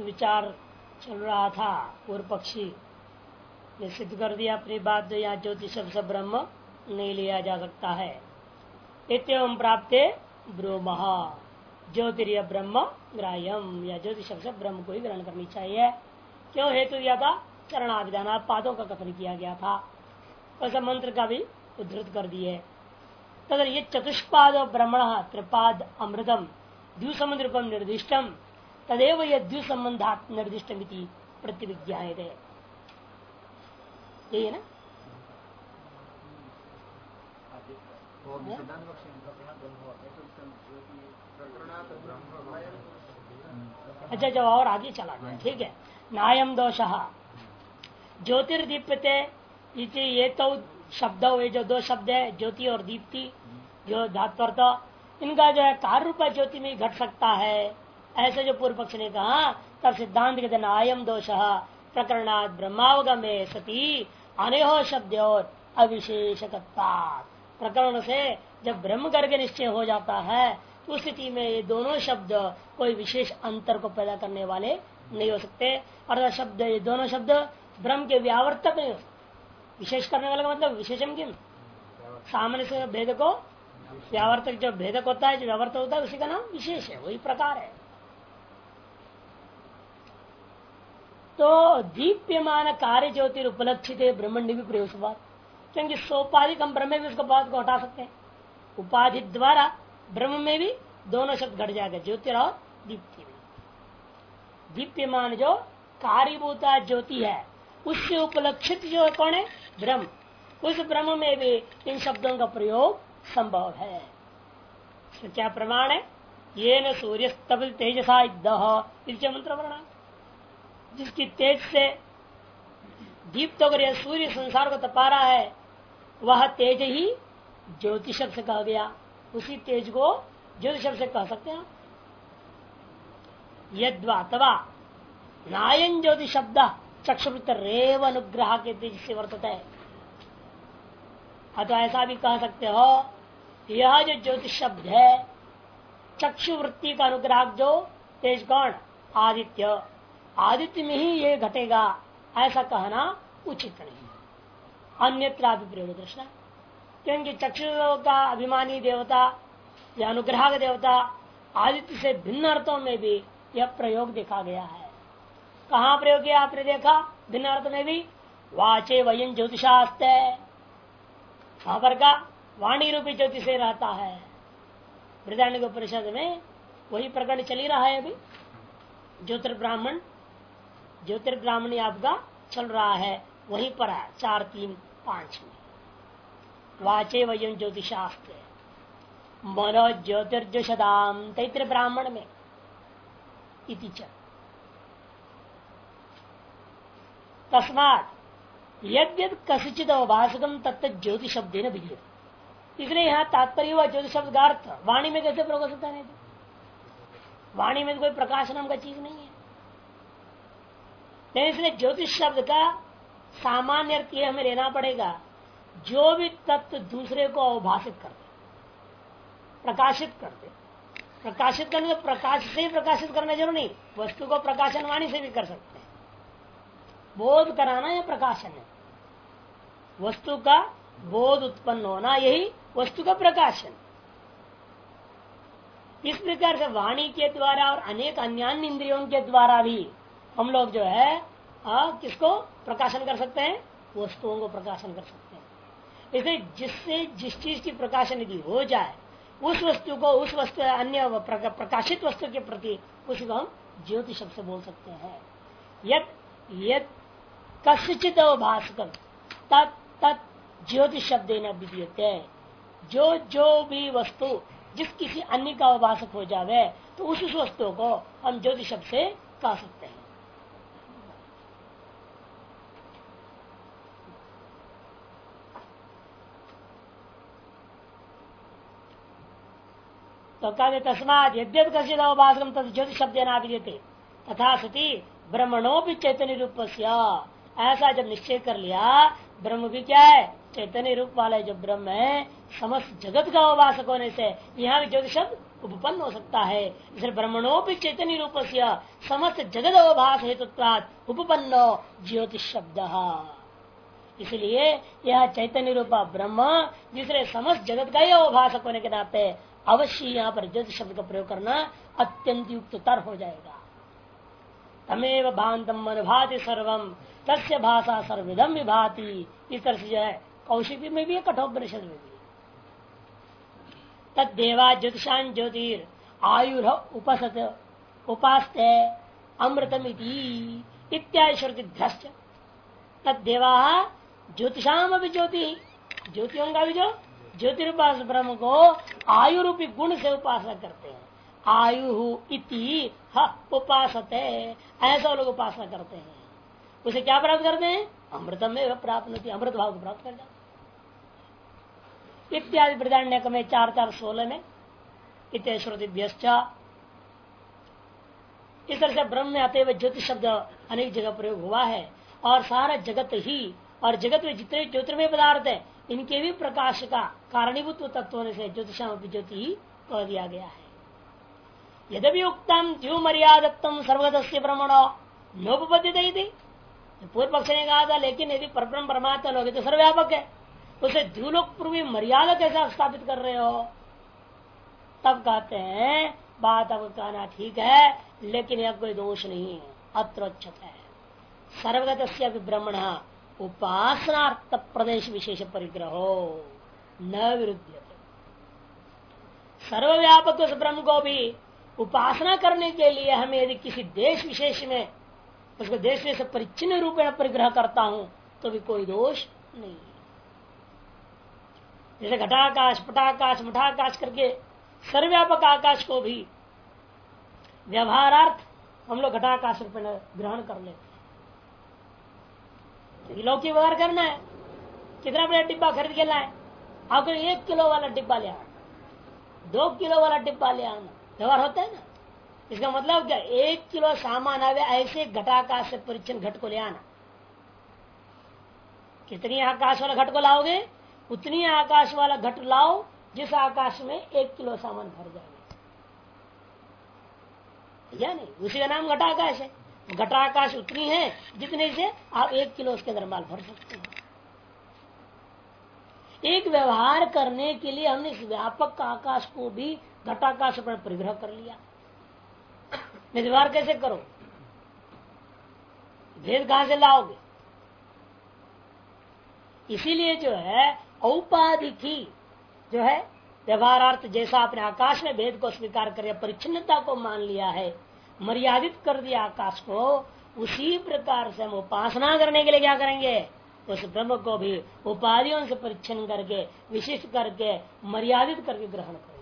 विचार चल रहा था पूर्व पक्षी ने सिद्ध कर दिया अपनी बात, जो यहाँ ज्योतिष शब्द से ब्रह्म नहीं लिया जा सकता है। इत्यवं प्राप्ते ब्रूमः ज्योतिर्य ब्रह्म ग्राह्यम, या ज्योतिष शब्द से ब्रह्म को ही ग्रहण करनी चाहिए। क्यों हेतु दिया था? चरणाभिधान पादों का कथन किया गया था, वैसा मंत्र का भी उद्धृत कर दिए। तदर ये चतुष्पाद ब्रह्मण त्रिपाद अमृतम द्विसंबंध रूपम निर्दिष्टम तदेव यह द्विसंबंधात् निर्दिष्टम प्रतिविज्ञायते। यही है ना? अच्छा, जब और आगे चला गया, ठीक है। नायम दोषः ज्योतिर्दीप्यते, ये तो शब्द, ये जो दो शब्द है ज्योति और दीप्ति, जो धात्वर्थ, इनका जो है कार्य रूप ज्योति में घट सकता है, ऐसे जो पूर्व पक्ष ने कहा, तब सिद्धांत कहते नायम दोषः प्रकरणात् ब्रह्मावगमे सती अनेहो शब्द और अविशेषकत्वात्। प्रकरण से जब ब्रह्म करके निश्चय हो जाता है तो उस स्थिति में ये दोनों शब्द कोई विशेष अंतर को पैदा करने वाले नहीं हो सकते। और शब्द, ये दोनों शब्द ब्रह्म के व्यावर्तक नहीं हो सकते। विशेष करने वाला मतलब विशेषम किम, सामान्य से भेद को व्यावर्तक, जो भेदक होता है, जो व्यावर्तक होता है, उसी का नाम विशेष है, वही प्रकार है। तो दीप्यमान कार्य ज्योतिर उपलक्षित ब्रह्मण्य भी प्रयोग, क्योंकि सोपाधिक हम ब्रह्म में भी उसको बात को हटा सकते हैं। उपाधि द्वारा ब्रह्म में भी दोनों शब्द घट जाएगा, ज्योतिर और दीप्ति में। दीप्यमान जो कार्यभूता ज्योति है, उससे उपलक्षित जो कौन है? ब्रह्म। उस ब्रह्म में भी इन शब्दों का प्रयोग संभव है। तो क्या प्रमाण है? ये न सूर्य तब तेजसा मंत्र वर्णा, जिसकी तेज से दीप्त होकर यह सूर्य संसार को तपा रहा है, वह तेज ही ज्योति शब्द से कहा गया। उसी तेज को ज्योति शब्द से कह सकते हैं। यद्वा तवा नायन ज्योति शब्द चक्षुवृत्त रेव अनुग्रह के तेज से वर्तता है। अतः ऐसा भी कह सकते हो, यह जो ज्योतिष शब्द है, चक्षुवृत्ति का अनुग्रह जो तेज कौन? आदित्य। आदित्य में ही ये घटेगा, ऐसा कहना उचित नहीं। अन्यत्र प्रयोग दृष्टा, क्योंकि चक्षु का अभिमानी देवता या अनुग्रह का देवता आदित्य से भिन्न अर्थों में भी यह प्रयोग देखा गया है। कहाँ प्रयोग किया आपने देखा? भिन्न अर्थ में भी। वाचे वयन ज्योतिषास्ते, वहां पर का वाणी रूपी ज्योति से रहता है। बृहदारण्यक उपनिषद में वही प्रकरण चल ही रहा है अभी। ज्योतिर्ब्राह्मणी आपका चल रहा है, वहीं पर है 4, 3, 5 में। वाचे वयम ज्योतिषास्ते मनो ज्योतिर्जुषदाम तैत्र ब्राह्मण में इति च। तस्मात् यद्यद कसिचित अवभाषकम तत्त ज्योति शब्द न विद्यते, इसलिए यहाँ तात्पर्य हुआ ज्योति शब्द का अर्थ वाणी में कैसे प्रयोग हो सकता है? वाणी में कोई प्रकाश नाम का चीज नहीं है। लेकिन इसलिए ज्योतिष शब्द का सामान्य अर्थ ये हमें लेना पड़ेगा, जो भी तत्व दूसरे को अवभाषित कर दे, प्रकाशित कर दे। प्रकाशित करने, प्रकाश से ही प्रकाशित करना जरूर नहीं, वस्तु को प्रकाशन वाणी से भी कर सकते हैं। बोध कराना या प्रकाशन है, वस्तु का बोध उत्पन्न होना, यही वस्तु का प्रकाशन। इस प्रकार से वाणी के द्वारा और अनेक अन्य इंद्रियों के द्वारा भी हम लोग जो है किसको प्रकाशन कर सकते हैं? वस्तुओं को प्रकाशन कर सकते हैं। इसलिए जिससे जिस चीज की प्रकाशन यदि हो जाए, उस वस्तु को, उस वस्तु अन्य प्रकाशित वस्तु के प्रति उसी को हम ज्योति शब्द से बोल सकते हैं। यद कस्यचित अवभाषकम तत् ज्योति शब्द न विद्यते, जो भी वस्तु जिस किसी अन्य का अवभाषक हो जावे तो उस वस्तु को हम ज्योति शब्द से कह सकते हैं। तो कहते तस्मात् यद्यप कसित अवभाषकम तत् ज्योति शब्द न विद्यते तथा सती ब्रह्मणों भी चैतन्य रूप, ऐसा जब निश्चय कर लिया, ब्रह्म भी क्या है? चैतन्य रूप वाला जो ब्रह्म है समस्त जगत का अवभाषक होने से यहाँ भी ज्योतिष शब्द उपपन्न हो सकता है। इसलिए ब्रह्मणोपि चैतन्य रूप से समस्त जगत अवभाष हेतुत्वात् उपपन्नो ज्योतिष शब्द। इसलिए यह चैतन्य रूप ब्रह्म जिसने समस्त जगत का ही अवभाषक होने के नाते अवश्य यहाँ पर ज्योतिष शब्द का प्रयोग करना अत्यंत युक्ततर हो जाएगा। तमेव भांतम अनुभाति सर्वम तस्य भाषा सर्वविधम विभाति। इस तरह से जो है कौशिकी में भी है, कठोपनिषद में भी। तद्देवा ज्योतिषान ज्योतिर आयुर उपसत उपास्ते अमृतमिति इत्यादि श्रुति ध्वस्त। तद्देवा ज्योतिषाम अभी ज्योति, ज्योतियों का भी जो ज्योतिरुपास ब्रह्म को आयु रूपी गुण से उपासना करते हैं। आयु इति उपासते, ऐसा लोग उपासना करते हैं। उसे क्या प्राप्त करते हैं? अमृतम में प्राप्त होती, अमृत भाव को प्राप्त कर जाते इत्यादि बृहदारण्यक में 4:4-16 में इत्यादि श्रुतिभ्यश्च। इस तरह से ब्रह्म में अतएव ज्योतिष शब्द अनेक जगह प्रयोग हुआ है और सारा जगत ही और जगत में जितने ज्योतिर्मय पदार्थ है इनके भी प्रकाश का कारणीभूत तत्व होने से ज्योतिषाम ज्योति ही कह दिया गया है। यद्यपि उक्तम द्यू मर्यादत्तम सर्वगत ब्रह्मणो नोपपद्यते, पूर्व पक्ष ने कहा था लेकिन यदि परब्रह्म परमात्मा लोग तो सर्वव्यापक है, उसे द्यूलोक पूर्वी मर्यादा कैसे स्थापित कर रहे हो? तब कहते हैं बात अब कहना ठीक है लेकिन यह कोई दोष नहीं है, अत्रोच्चत है। सर्वगत ब्रह्मण उपासनार्थ प्रदेश विशेष परिग्रहो न विरुद्ध। सर्वव्यापक उस ब्रह्म को भी उपासना करने के लिए हमें यदि किसी देश विशेष में उसको देश में से परिचिन्न रूप में परिग्रह करता हूं तो भी कोई दोष नहीं है। जैसे घटाकाश पटाकाश मठाकाश करके सर्वव्यापक आकाश को भी व्यवहारार्थ हम लोग घटाकाश रूप में ग्रहण कर लेते हैं। लौकिक व्यवहार करना है, कितना बड़ा डिब्बा खरीद के लाए, आपको 1 किलो वाला डिब्बा ले आना, 2 किलो वाला डिब्बा ले आना, व्यवहार होता है ना। इसका मतलब क्या? 1 किलो सामान आवे ऐसे घटाकाश से परिचिन घट को ले आना। कितनी आकाश वाला घट को लाओगे उतनी आकाश वाला घट लाओ जिस आकाश में 1 किलो सामान भर जाएगा, या नहीं? उसी का नाम घटाकाश है। घटाकाश उतनी है जितने से आप 1 किलो उसके अंदर माल भर सकते हैं। एक व्यवहार करने के लिए हमने इस व्यापक आकाश को भी घटाकाश पर परिग्रह कर लिया। व्यवहार कैसे करो? भेद कहां से लाओगे? इसीलिए जो है औपाधिक ही जो है व्यवहारार्थ जैसा आपने आकाश में भेद को स्वीकार कर परिच्छिन्नता को मान लिया है, मर्यादित कर दिया आकाश को, उसी प्रकार से हम उपासना करने के लिए क्या करेंगे? उस ब्रह्म को भी उपाधियों से परिच्छिन्न करके विशिष्ट करके मर्यादित करके ग्रहण करेंगे।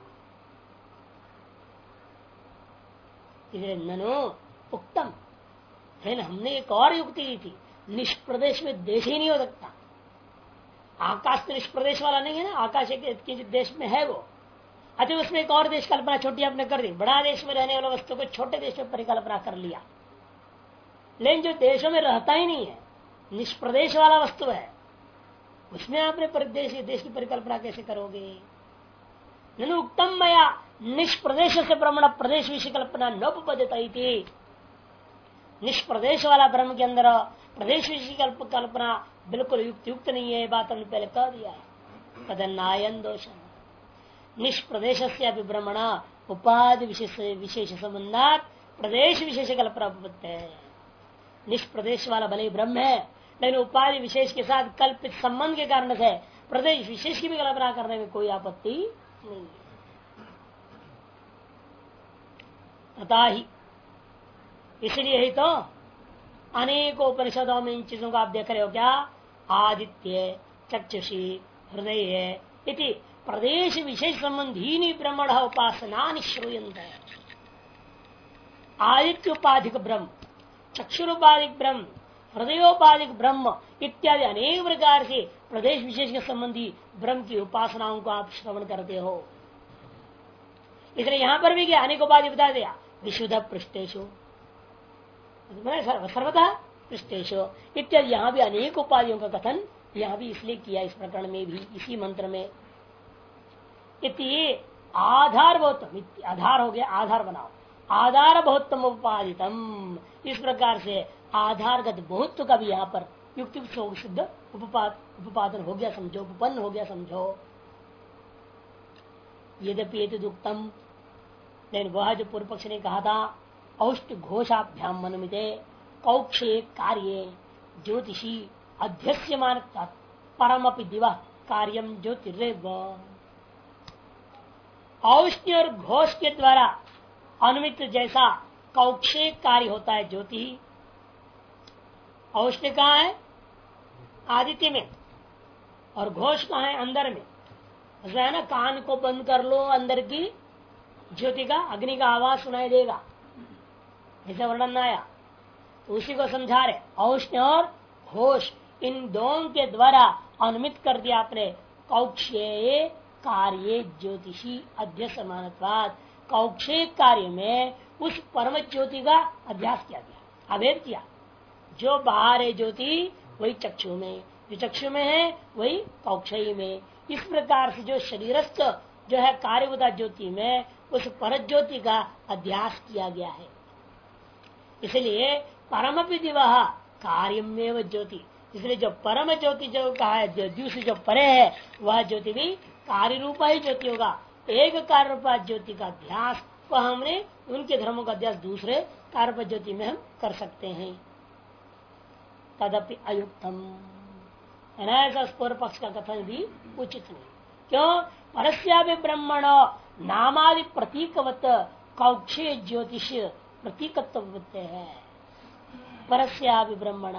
इसलिए ननो उक्तम है ना, हमने एक और युक्ति दी थी, निष्प्रदेश में देश ही नहीं हो सकता। आकाश तो निष्प्रदेश वाला नहीं है ना, आकाश एक देश में है वो। अच्छा उसमें एक और देश कल्पना छोटी आपने कर दी, बड़ा देश में रहने वाला वस्तु को छोटे देश में परिकल्पना कर लिया, लेकिन जो देशों में रहता ही नहीं है, निष्प्रदेश वाला वस्तु है, उसमें आपने देश की परिकल्पना कैसे करोगे? ननु उत्तम मया निष्प्रदेश से ब्रह्मण प्रदेश विषय कल्पना नोपपद्यता। निष्प्रदेश वाला ब्रह्म के अंदर प्रदेश विषय कल्पना बिल्कुल युक्त नहीं है, बात हमने पहले कह दिया है। तदन्नायन दोष निष्प्रदेश से ब्रह्मण उपाधि विशेष संबंधात प्रदेश विशेष कल्पना है। निष्प्रदेश वाला भले ब्रह्म है लेकिन उपाधि विशेष के साथ कल्पित संबंध के कारण से प्रदेश विशेष की भी कल्पना करने में कोई आपत्ति नहीं है। तथा ही इसलिए ही तो अनेकों उपनिषदों में इन चीजों को आप देख रहे हो क्या? आदित्य चक्षुषी हृदय इति प्रदेश विशेष संबंधी ब्रह्मण उपासना निश्रूयन्त। आदित्य उपाधिक ब्रह्म, चक्षुरुपाधिक ब्रह्म, हृदयोपाधिक ब्रह्म इत्यादि अनेक प्रकार से प्रदेश विशेष के संबंधी ब्रह्म की उपासनाओं को आप श्रवण करते हो। इसलिए यहां पर भी क्या अनेक उपाधि बता दिया, विशुद्ध पृष्ठेशु सर्वथा पृष्ठेशु इत्यादि, यहां भी अनेक उपाधियों का कथन यहां भी इसलिए किया, इस प्रकरण में भी इसी मंत्र में इति आधार बहुतम, आधार हो गया, आधार बनाओ, आधार बहुतम उपादितम, इस प्रकार से आधारगत बहुत्व का भी यहाँ पर युक्ति सिद्ध उपादन हो गया समझो, उपपन्न हो गया समझो। यद्यपि दुक्तम, लेकिन वह जो पूर्व पक्ष ने कहा था औष्ट घोषाभ्याम मनुमिते कौक्षे कार्य ज्योतिषी अध्यस्यमान परमपि दिवा कार्यम ज्योतिरेव, औष्ण्य और घोष के द्वारा अनुमित जैसा कौक्षे कार्य होता है ज्योति। औष्ण्य कहाँ है? आदित्य में, और घोष कहाँ है? अंदर में। उसमें है ना, कान को बंद कर लो, अंदर की ज्योति का, अग्नि का आवाज सुनाई देगा, ऐसा वर्णन आया, तो उसी को समझा रहे। औष्ण्य और घोष इन दोनों के द्वारा अनुमित कर दिया आपने कौक्षे कार्य ज्योतिषी अध्यसमानत्वाद, कौक्षे कार्य में उस परम ज्योति का अध्यास किया गया, अभेद किया। जो बाहर है ज्योति वही चक्षु में, जो चक्षु में है वही कौक्षयी में। इस प्रकार से जो शरीरस्थ जो है कार्यवता ज्योति में उस परम ज्योति का अध्यास किया गया है। इसलिए परमपि दिवः कार्यमेव ज्योति, इसलिए जो परम ज्योति जो कहा है, जो दूसरी जो परे है वह ज्योति भी कार्य रूपा ही ज्योति होगा। एक कार्य रूपा ज्योति का अध्यास को हमने उनके धर्मों का अध्यास दूसरे कार्य रूपा ज्योति में हम कर सकते हैं। तदपि अयुक्तम, ऐसा पूर्व पक्ष का कथन भी उचित नहीं। क्यों? परस्यापि ब्रह्मण नामादि प्रतीकवत कौक्षे ज्योतिष प्रतीकत्व है। परस्यापि ब्रह्मण,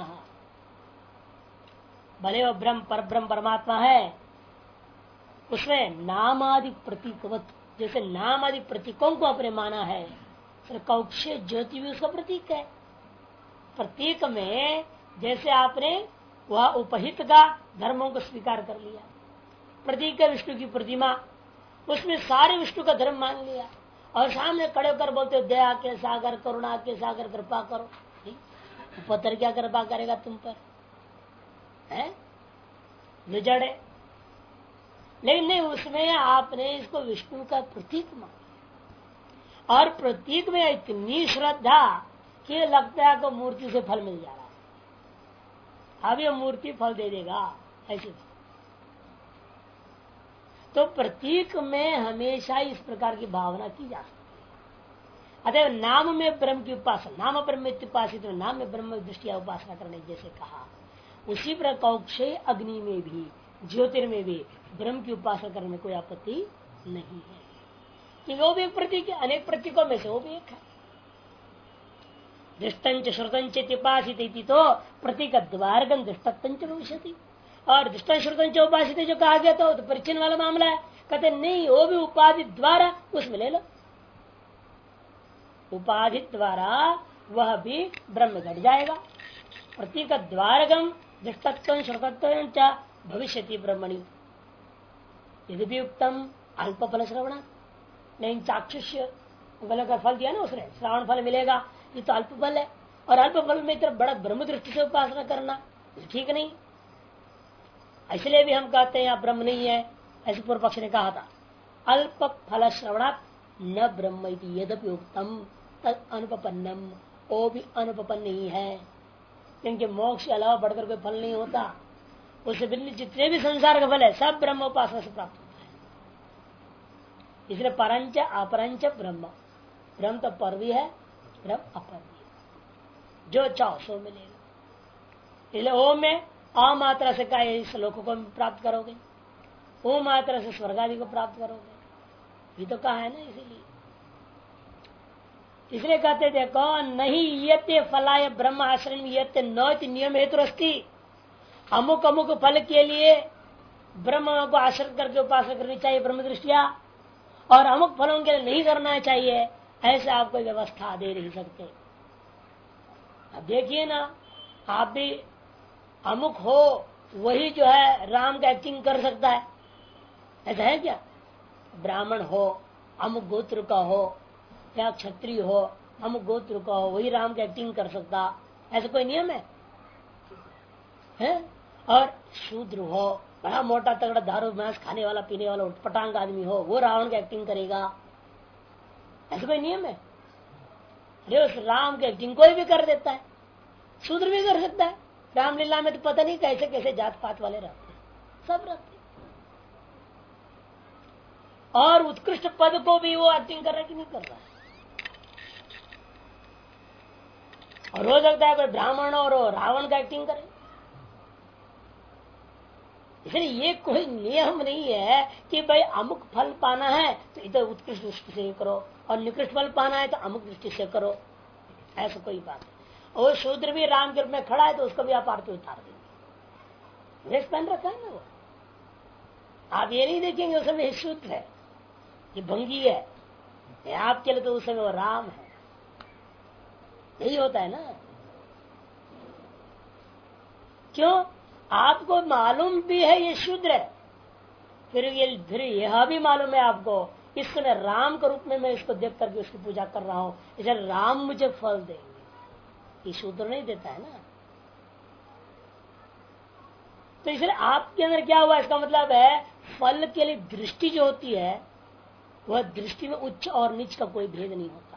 भले वो ब्रह्म पर ब्रह्म परमात्मा है, उसमें नामादि प्रतीकवत, जैसे नाम आदि प्रतीकों को अपने माना है, फिर कौक्षे ज्योति भी उसका प्रतीक है। प्रतीक में जैसे आपने वह उपहित का धर्मों को स्वीकार कर लिया, प्रतीक है विष्णु की प्रतिमा, उसमें सारे विष्णु का धर्म मान लिया, और सामने खड़े होकर बोलते हो दया के सागर, करुणा के सागर, कृपा करो। पत्थर क्या कृपा करेगा तुम पर? है जड़ है। लेकिन नहीं, उसमें आपने इसको विष्णु का प्रतीक माना, और प्रतीक में इतनी श्रद्धा कि लगता है को मूर्ति से फल मिल जा रहा है, अब ये मूर्ति फल दे देगा ऐसे। तो प्रतीक में हमेशा इस प्रकार की भावना की जा सकती है। अतः नाम में ब्रह्म की उपासना, नाम ब्रह्म उपासित, तो नाम में ब्रह्म दृष्टिया उपासना करने जैसे कहा, उसी प्रकार कौक्षे अग्नि में भी, ज्योतिर्में भी ब्रह्म की उपासना करने में कोई आपत्ति नहीं है, कि वो भी एक प्रतीक है, अनेक प्रतीकों में से वो भी एक है। दृष्टंच श्रुतंच उपासित, तो प्रतीक द्वारगम दृष्टंच भविष्यति, और दृष्टं श्रुतंच उपासित जो कहा गया था तो परिचन्न वाला मामला है। कहते नहीं, वो भी उपाधि द्वारा उसमें ले लो, उपाधि द्वारा वह भी ब्रह्म घट जाएगा। प्रतीक द्वारगम दृष्टत्व श्रुतत्व भविष्यति ब्रह्मणि, यदि भी उत्तम अल्प फल श्रवण, नहीं चाक्षुष्य गल का फल दिया ना उसने, श्रावण फल मिलेगा, ये तो अल्प फल है, और अल्प फल में इतना बड़ा ब्रह्म दृष्टि से उपासना करना ठीक नहीं। इसलिए भी हम कहते हैं यहाँ ब्रह्म नहीं है, ऐसे पूर्व पक्ष ने कहा था। अल्प फल श्रवणात् न ब्रह्म इति यद्यपि उक्तम तद अनुपन्नम, वो भी अनुपन्न ही है, क्योंकि मोक्ष के अलावा बढ़कर कोई फल नहीं होता। उससे भिन्न जितने भी संसार का फल है सब ब्रह्म उपासना से प्राप्त होता है। इसलिए परंच अपरंच ब्रह्म, ब्रह्म तो पर भी है, ब्रह्म अपर भी है, जो चाहो सो मिलेगा। इसलिए ओम में आ मात्रा से का श्लोक को प्राप्त करोगे, ओ मात्रा से स्वर्ग आदि को प्राप्त करोगे, ये तो कहा है ना। इसलिए कहते देखो नहीं यते फलाय ब्रह्म आश्रम यते न नियम हेतु अस्ति, अमुक अमुक फल के लिए ब्रह्म को आश्रित करके उपासना करनी चाहिए ब्रह्म दृष्टिया, और अमुक फलों के लिए नहीं करना चाहिए, ऐसे आप कोई व्यवस्था दे नहीं सकते। अब देखिए ना, आप भी अमुक हो वही जो है राम का एक्टिंग कर सकता है, ऐसा है क्या? ब्राह्मण हो, अमुक गोत्र का हो, या क्षत्रिय हो, अमुक गोत्र का हो, वही राम का एक्टिंग कर सकता, ऐसा कोई नियम है? और शूद्र हो, बड़ा मोटा तगड़ा दारू मांस खाने वाला पीने वाला उठपटांग आदमी हो, वो रावण की एक्टिंग करेगा, ऐसा कोई नियम है? अरे उस राम की एक्टिंग कोई भी कर देता है, शूद्र भी कर सकता है। रामलीला में तो पता नहीं कैसे कैसे जात पात वाले रहते हैं, सब रहते हैं। और उत्कृष्ट पद को भी वो एक्टिंग कर रहा है कि नहीं कर रहा है। और हो सकता है कोई ब्राह्मण और रावण का एक्टिंग करे। इसलिए ये कोई नियम नहीं है कि भाई अमुक फल पाना है तो इधर उत्कृष्ट दृष्टि से करो और निकृष्ट फल पाना है तो अमुक दृष्टि से करो, ऐसा कोई बात है। और शूद्र भी राम के रूप में खड़ा है तो उसको भी आप आरती उतार देंगे, ड्रेस पहन रखा है ना वो, आप ये नहीं देखेंगे उस समय शूद्र है, ये भंगी है, आपके लिए तो उस समय वो राम है। यही होता है ना। क्यों? आपको मालूम भी है ये शूद्र है, फिर यह भी मालूम है आपको इस समय राम के रूप में मैं इसको देख करके उसकी पूजा कर रहा हूं, इसलिए राम मुझे फल देंगे। ये शूद्र नहीं देता है ना। तो इसलिए आपके अंदर क्या हुआ, इसका मतलब है फल के लिए दृष्टि जो होती है वह दृष्टि में उच्च और नीच का कोई भेद नहीं होता।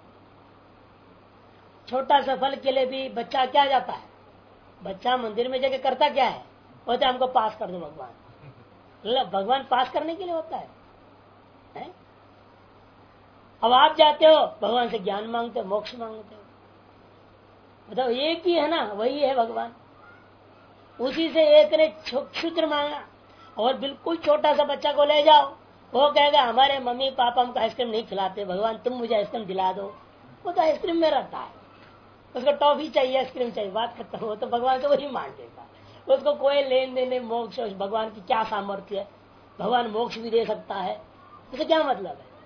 छोटा सा फल के लिए भी बच्चा क्या जाता है, बच्चा मंदिर में जाके करता क्या है, बोलते हमको पास कर दो भगवान। भगवान पास करने के लिए होता है? अब आप जाते हो भगवान से ज्ञान मांगते हो, मोक्ष मांगते हो, बताओ एक ही है ना, वही है भगवान। उसी से एक ने क्षुद्र मांगा और बिल्कुल छोटा सा बच्चा को ले जाओ, वो कहेगा हमारे मम्मी पापा हमको आइसक्रीम नहीं खिलाते, भगवान तुम मुझे आइसक्रीम दिला दो। वो तो आइसक्रीम में रहता है, उसको टॉफी चाहिए, आइसक्रीम चाहिए, बात खत्म हो। तो भगवान से वही मांगेगा, उसको कोई लेन देन नहीं। मोक्ष भगवान की क्या सामर्थ्य है, भगवान मोक्ष भी दे सकता है, इसे क्या मतलब है?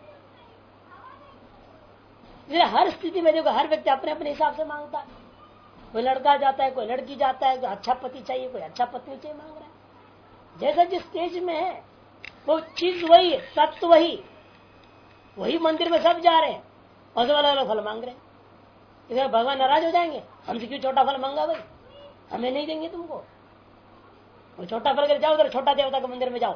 इसलिए हर स्थिति में देखो हर व्यक्ति अपने अपने हिसाब से मांगता है। कोई लड़का जाता है, कोई लड़की जाता है, कोई अच्छा पति चाहिए, कोई अच्छा पत्नी चाहिए, मांग रहा है। जैसा जिस स्टेज में है वो चीज वही, तत्व वही मंदिर में सब जा रहे हैं और सब अलग अलग फल मांग रहे हैं। इधर भगवान नाराज हो जाएंगे, हमसे क्यों छोटा फल मांगा भाई, हमें नहीं देंगे तुमको। वो छोटा फल कर जाओ, उधर छोटा देवता के मंदिर में जाओ।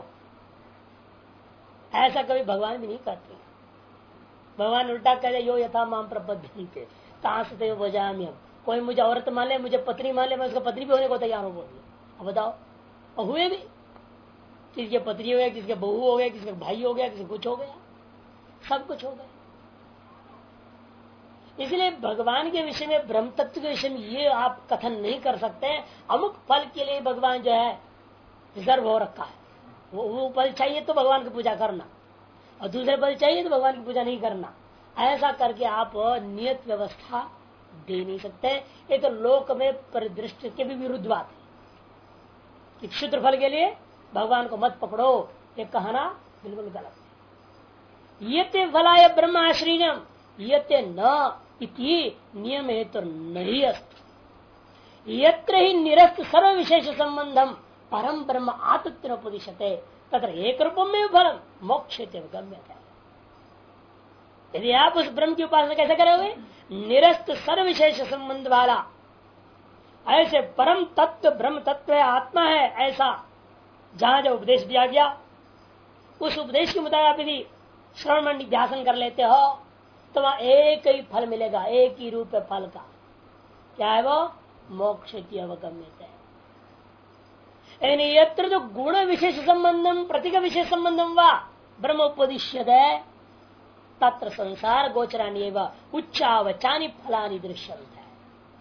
ऐसा कभी भगवान भी नहीं करते। भगवान उल्टा कह दे यो यथा माम प्रपद्यन्ते कहां से बजामी। कोई मुझे औरत मान ले, मुझे पत्नी मान ले, मैं उसका पत्नी भी होने को तैयार हूं। अब बताओ, और हुए भी, किसके पत्नी हो गया, किसके बहू हो गया, किसके भाई हो गया, किसी कुछ हो गया, सब कुछ हो गया। इसलिए भगवान के विषय में, ब्रह्म तत्व के विषय में ये आप कथन नहीं कर सकते। अमुक फल के लिए भगवान जो है रिजर्व हो रखा है, वो फल चाहिए तो भगवान की पूजा करना और दूसरे फल चाहिए तो भगवान की पूजा नहीं करना। ऐसा करके आप नियत व्यवस्था दे नहीं सकते। ये तो लोक में परिदृष्टि के भी विरुद्ध बात है कि क्षुद्र फल के लिए भगवान को मत पकड़ो, ये कहना बिल्कुल गलत है। ये फलाय ब्रह्माश्रीनम यते न इति नियम है तो नहीं अस्त। यत्र ही निरस्त सर्व विशेष संबंधम परम ब्रह्म आत्मोपदिशते तत्र एक रूपम में फलम मोक्ष गम्य है। यदि आप उस ब्रह्म की उपासना कैसे करोगे, निरस्त सर्व विशेष संबंध वाला, ऐसे परम तत्व ब्रह्म तत्व है, आत्मा है, ऐसा जहां जो उपदेश दिया गया उस उपदेश के मुताबिक यदि श्रवण मंडी ध्यान कर लेते हो तो वहां एक ही फल मिलेगा, एक ही रूप है फल का। क्या है वो? मोक्ष की अवगम्यता है। यानी यत्र जो गुण विशेष संबंधम प्रतीक विशेष संबंधम व ब्रह्मोपदिश्यत है तत्र संसार गोचरानी एवं उच्चावचानी फलानी दृश्यंत है।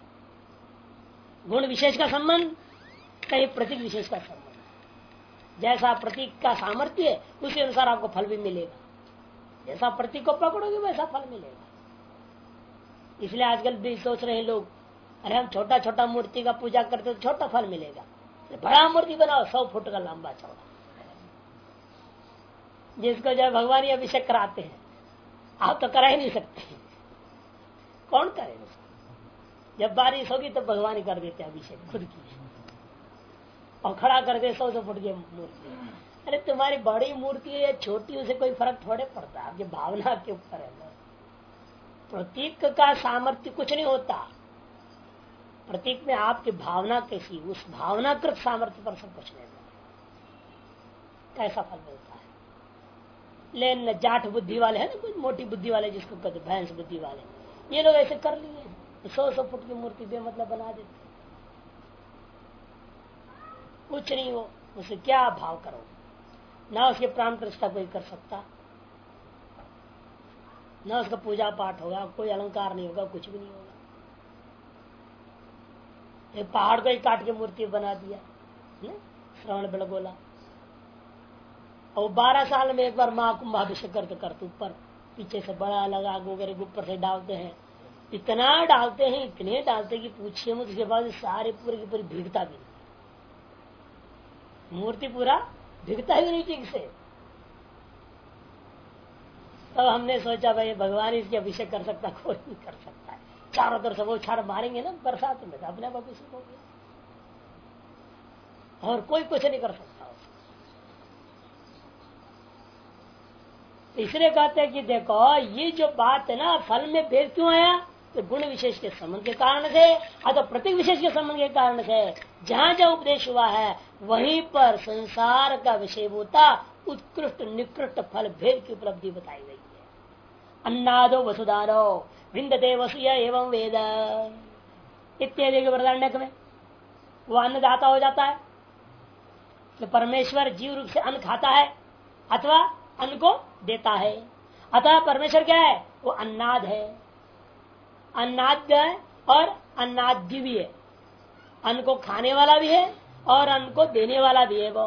गुण विशेष का संबंध कहीं प्रतीक विशेष का संबंध। जैसा प्रतीक का सामर्थ्य है उसी अनुसार आपको फल भी मिलेगा, जैसा प्रतीक को पकड़ोगे वैसा फल मिलेगा। इसलिए आजकल भी सोच रहे हैं लोग, अरे हम छोटा छोटा मूर्ति का पूजा करते तो छोटा फल मिलेगा, बड़ा मूर्ति बनाओ 100 फुट का लंबा चौड़ा, जिसको जब भगवान अभिषेक कराते हैं आप तो करा ही नहीं सकते। कौन करे उसको? जब बारिश होगी तो भगवान ही कर देते अभिषेक खुद की और खड़ा कर दे 100 फुट की मूर्ति। अरे तुम्हारी बड़ी मूर्ति है छोटी, उसे कोई फर्क थोड़े पड़ता, आपकी भावना के ऊपर है। प्रतीक का सामर्थ्य कुछ नहीं होता, प्रतीक में आपकी भावना कैसी, उस भावनाकृत सामर्थ्य पर सब कुछ निर्भर है, कैसा फल मिलता है। लेकिन जाट बुद्धि वाले है ना, कुछ मोटी बुद्धि वाले जिसको कहते भैंस बुद्धि वाले, ये लोग ऐसे कर लिए 100 फुट की मूर्ति बेमतलब बना देते, कुछ नहीं हो, उसे क्या भाव करो, ना उसके प्राण प्रतिष्ठा कोई कर सकता, ना उसका पूजा पाठ होगा, कोई अलंकार नहीं होगा, कुछ भी नहीं होगा। एक पहाड़ को ही काट के मूर्ति बना दिया श्रवण बेलगोला, और 12 साल में एक बार माँ कुंभाभिषेक करते ऊपर पीछे से बड़ा लगा गोबर ऊपर से डालते हैं, इतना डालते हैं, इतने डालते कि पूछिए मत, उसके बाद सारे पूरे की पूरी भीगता भी नहीं, मूर्ति पूरा भीगता ही नहीं ठीक से। तब हमने सोचा भाई भगवान इसके अभिषेक कर सकता, कोई नहीं कर सकता है, चारों तरफ से वो छाड़ मारेंगे ना बरसात में, तो अपने आप अभिषेक हो गया, और कोई कुछ नहीं कर सकता। इसलिए कहते हैं कि देखो ये जो बात है ना, फल में भेद क्यों आया, तो गुण विशेष के संबंध के कारण से, अथवा प्रतीक विशेष के संबंध के कारण से। जहाँ जहाँ उपदेश हुआ है वहीं पर संसार का विषय होता उत्कृष्ट निकृष्ट फल भेद की उपलब्धि बताई गई है। अन्नादो वसुदानो विंदते वसुय एवं वेद इत्यादि के वृदारण्यक में वो अन्नदाता हो जाता है, तो परमेश्वर जीव रूप से अन्न खाता है अथवा अन्न को देता है। अतः परमेश्वर क्या है, वो अन्नाद है, अन्नाद्य है और अन्नाद्य भी है, अन्न को खाने वाला भी है और अन्न को देने वाला भी है। वो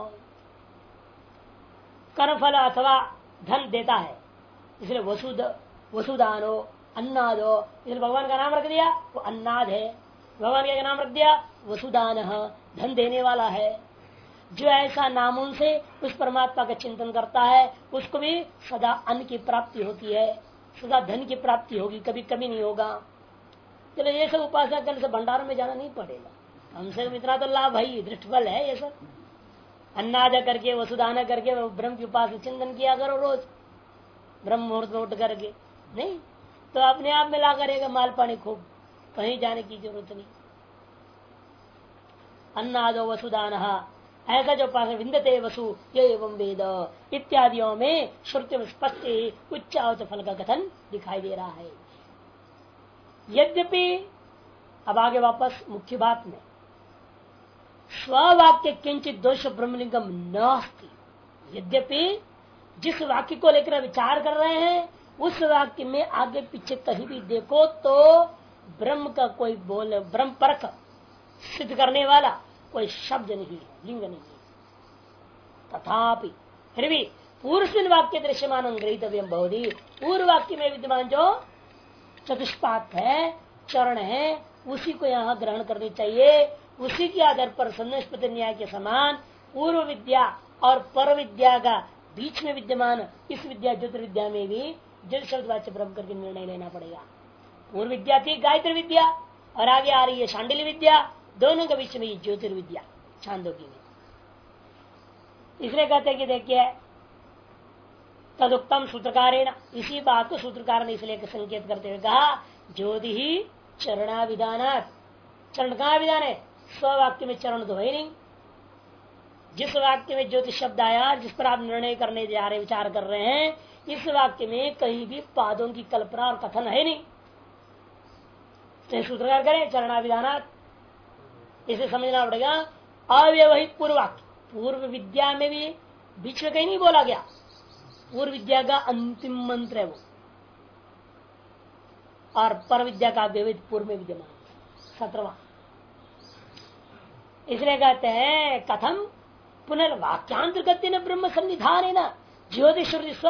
कर्मफल अथवा धन देता है, इसलिए वसुदानो अन्नादो, इसलिए भगवान का नाम रख दिया वो अन्नाद है, भगवान का नाम रख दिया वसुदान, धन देने वाला है। जो ऐसा नामों से उस परमात्मा का चिंतन करता है उसको भी सदा अन्न की प्राप्ति होती है, सदा धन की प्राप्ति होगी, कभी कभी नहीं होगा। चलो ये सब उपासना करने से भंडार में जाना नहीं पड़ेगा, कम से कम इतना तो लाभ है, दृष्टफल है ये सब। अन्नाद करके वसुदान करके ब्रह्म की उपासना चिंतन किया करो रोज, ब्रह्म मुहूर्त में उठ करके, नहीं तो अपने आप में ला करेगा माल पानी खूब, कहीं जाने की जरूरत नहीं। अन्नादो वसुदान, ऐसा जो पास विंदते वसु ये एवं वेद इत्यादियों में श्रुति में स्पष्ट उच्चावच फल का कथन दिखाई दे रहा है। यद्यपि अब आगे वापस मुख्य बात में, स्ववाक्य किंचित दोष ब्रह्मलिंगम नास्ति, यद्यपि जिस वाक्य को लेकर विचार कर रहे हैं उस वाक्य में आगे पीछे कहीं भी देखो तो ब्रह्म का कोई बोल, ब्रह्म परक सिद्ध करने वाला कोई शब्द नहीं है, लिंग नहीं है। तथापि फिर भी पूर्व वाक्य दृश्यमान ग्रहीतव्यम बहुधी, पूर्व वाक्य में विद्यमान जो चतुष्पाद है, चरण है, उसी को यहाँ ग्रहण करनी चाहिए। उसी के आधार पर संन्यासपति न्याय के समान पूर्व विद्या और पर विद्या का बीच में विद्यमान इस विद्या ज्योतिर्विद्या में भी जल शब्द वाच्य ब्रह्म करके निर्णय लेना पड़ेगा। पूर्व विद्या थी गायत्री विद्या और आगे आ रही है शांडिल्य विद्या, दोनों के बीच में ज्योतिर्विद्या छांदोग्य में। इसलिए कहते हैं कि देखिए तदुक्तम सूत्रकारेण, इसी बात को सूत्रकार ने इसलिए संकेत करते हुए कहा ज्योति ही चरणाविधानात्, चरण कहाँ विधान है, स्ववाक्य में चरण तो है नहीं। जिस वाक्य में ज्योति शब्द आया जिस पर आप निर्णय करने जा रहे विचार कर रहे हैं, इस वाक्य में कहीं भी पादों की कल्पना और कथन है नहीं। तो सूत्रकार करें चरणाविधानात्, इसे समझना पड़ेगा अव्यवहित पूर्वाक्य, पूर्व विद्या में भी बीच में कहीं नहीं बोला गया, पूर्व विद्या का अंतिम मंत्र है वो, और पर विद्या का व्यवहित पूर्व में विद्यमान 17वां। इसलिए कहते हैं कथम पुनर्वाक्यांतर्गत न ब्रह्म सन्निधान है न ज्योति श्रुति स्व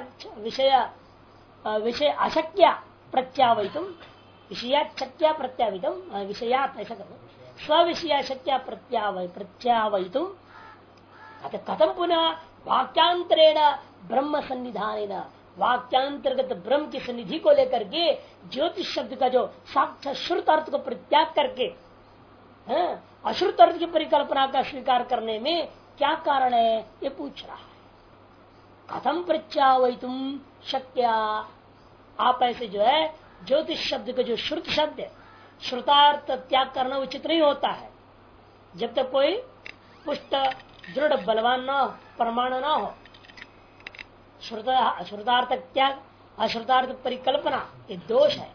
विषय अशक्या प्रत्यावैतुम, विषयाशक्या प्रत्यावितम, विषयात ऐसा करो, स्व विषय शक्या प्रत्यावैतुम, कथम पुनः वाक्यांतरेण ब्रह्म सन्निधान, वाक्यांतर्गत ब्रह्म की सन्निधि को लेकर के ज्योतिष शब्द का जो साक्षात श्रुत अर्थ को परित्याग करके अश्रुत अर्थ की परिकल्पना का स्वीकार करने में क्या कारण है, ये पूछ रहा है। कथम प्रत्यावैतुम शक्या, आप ऐसे जो है ज्योतिष शब्द का जो श्रुत शब्द है श्रुतार्थ त्याग करना उचित नहीं होता है जब तक कोई पुष्ट दृढ़ बलवान न हो, प्रमाण न हो। श्रुतार्थ त्याग अश्रुतार्थ परिकल्पना ये दोष है।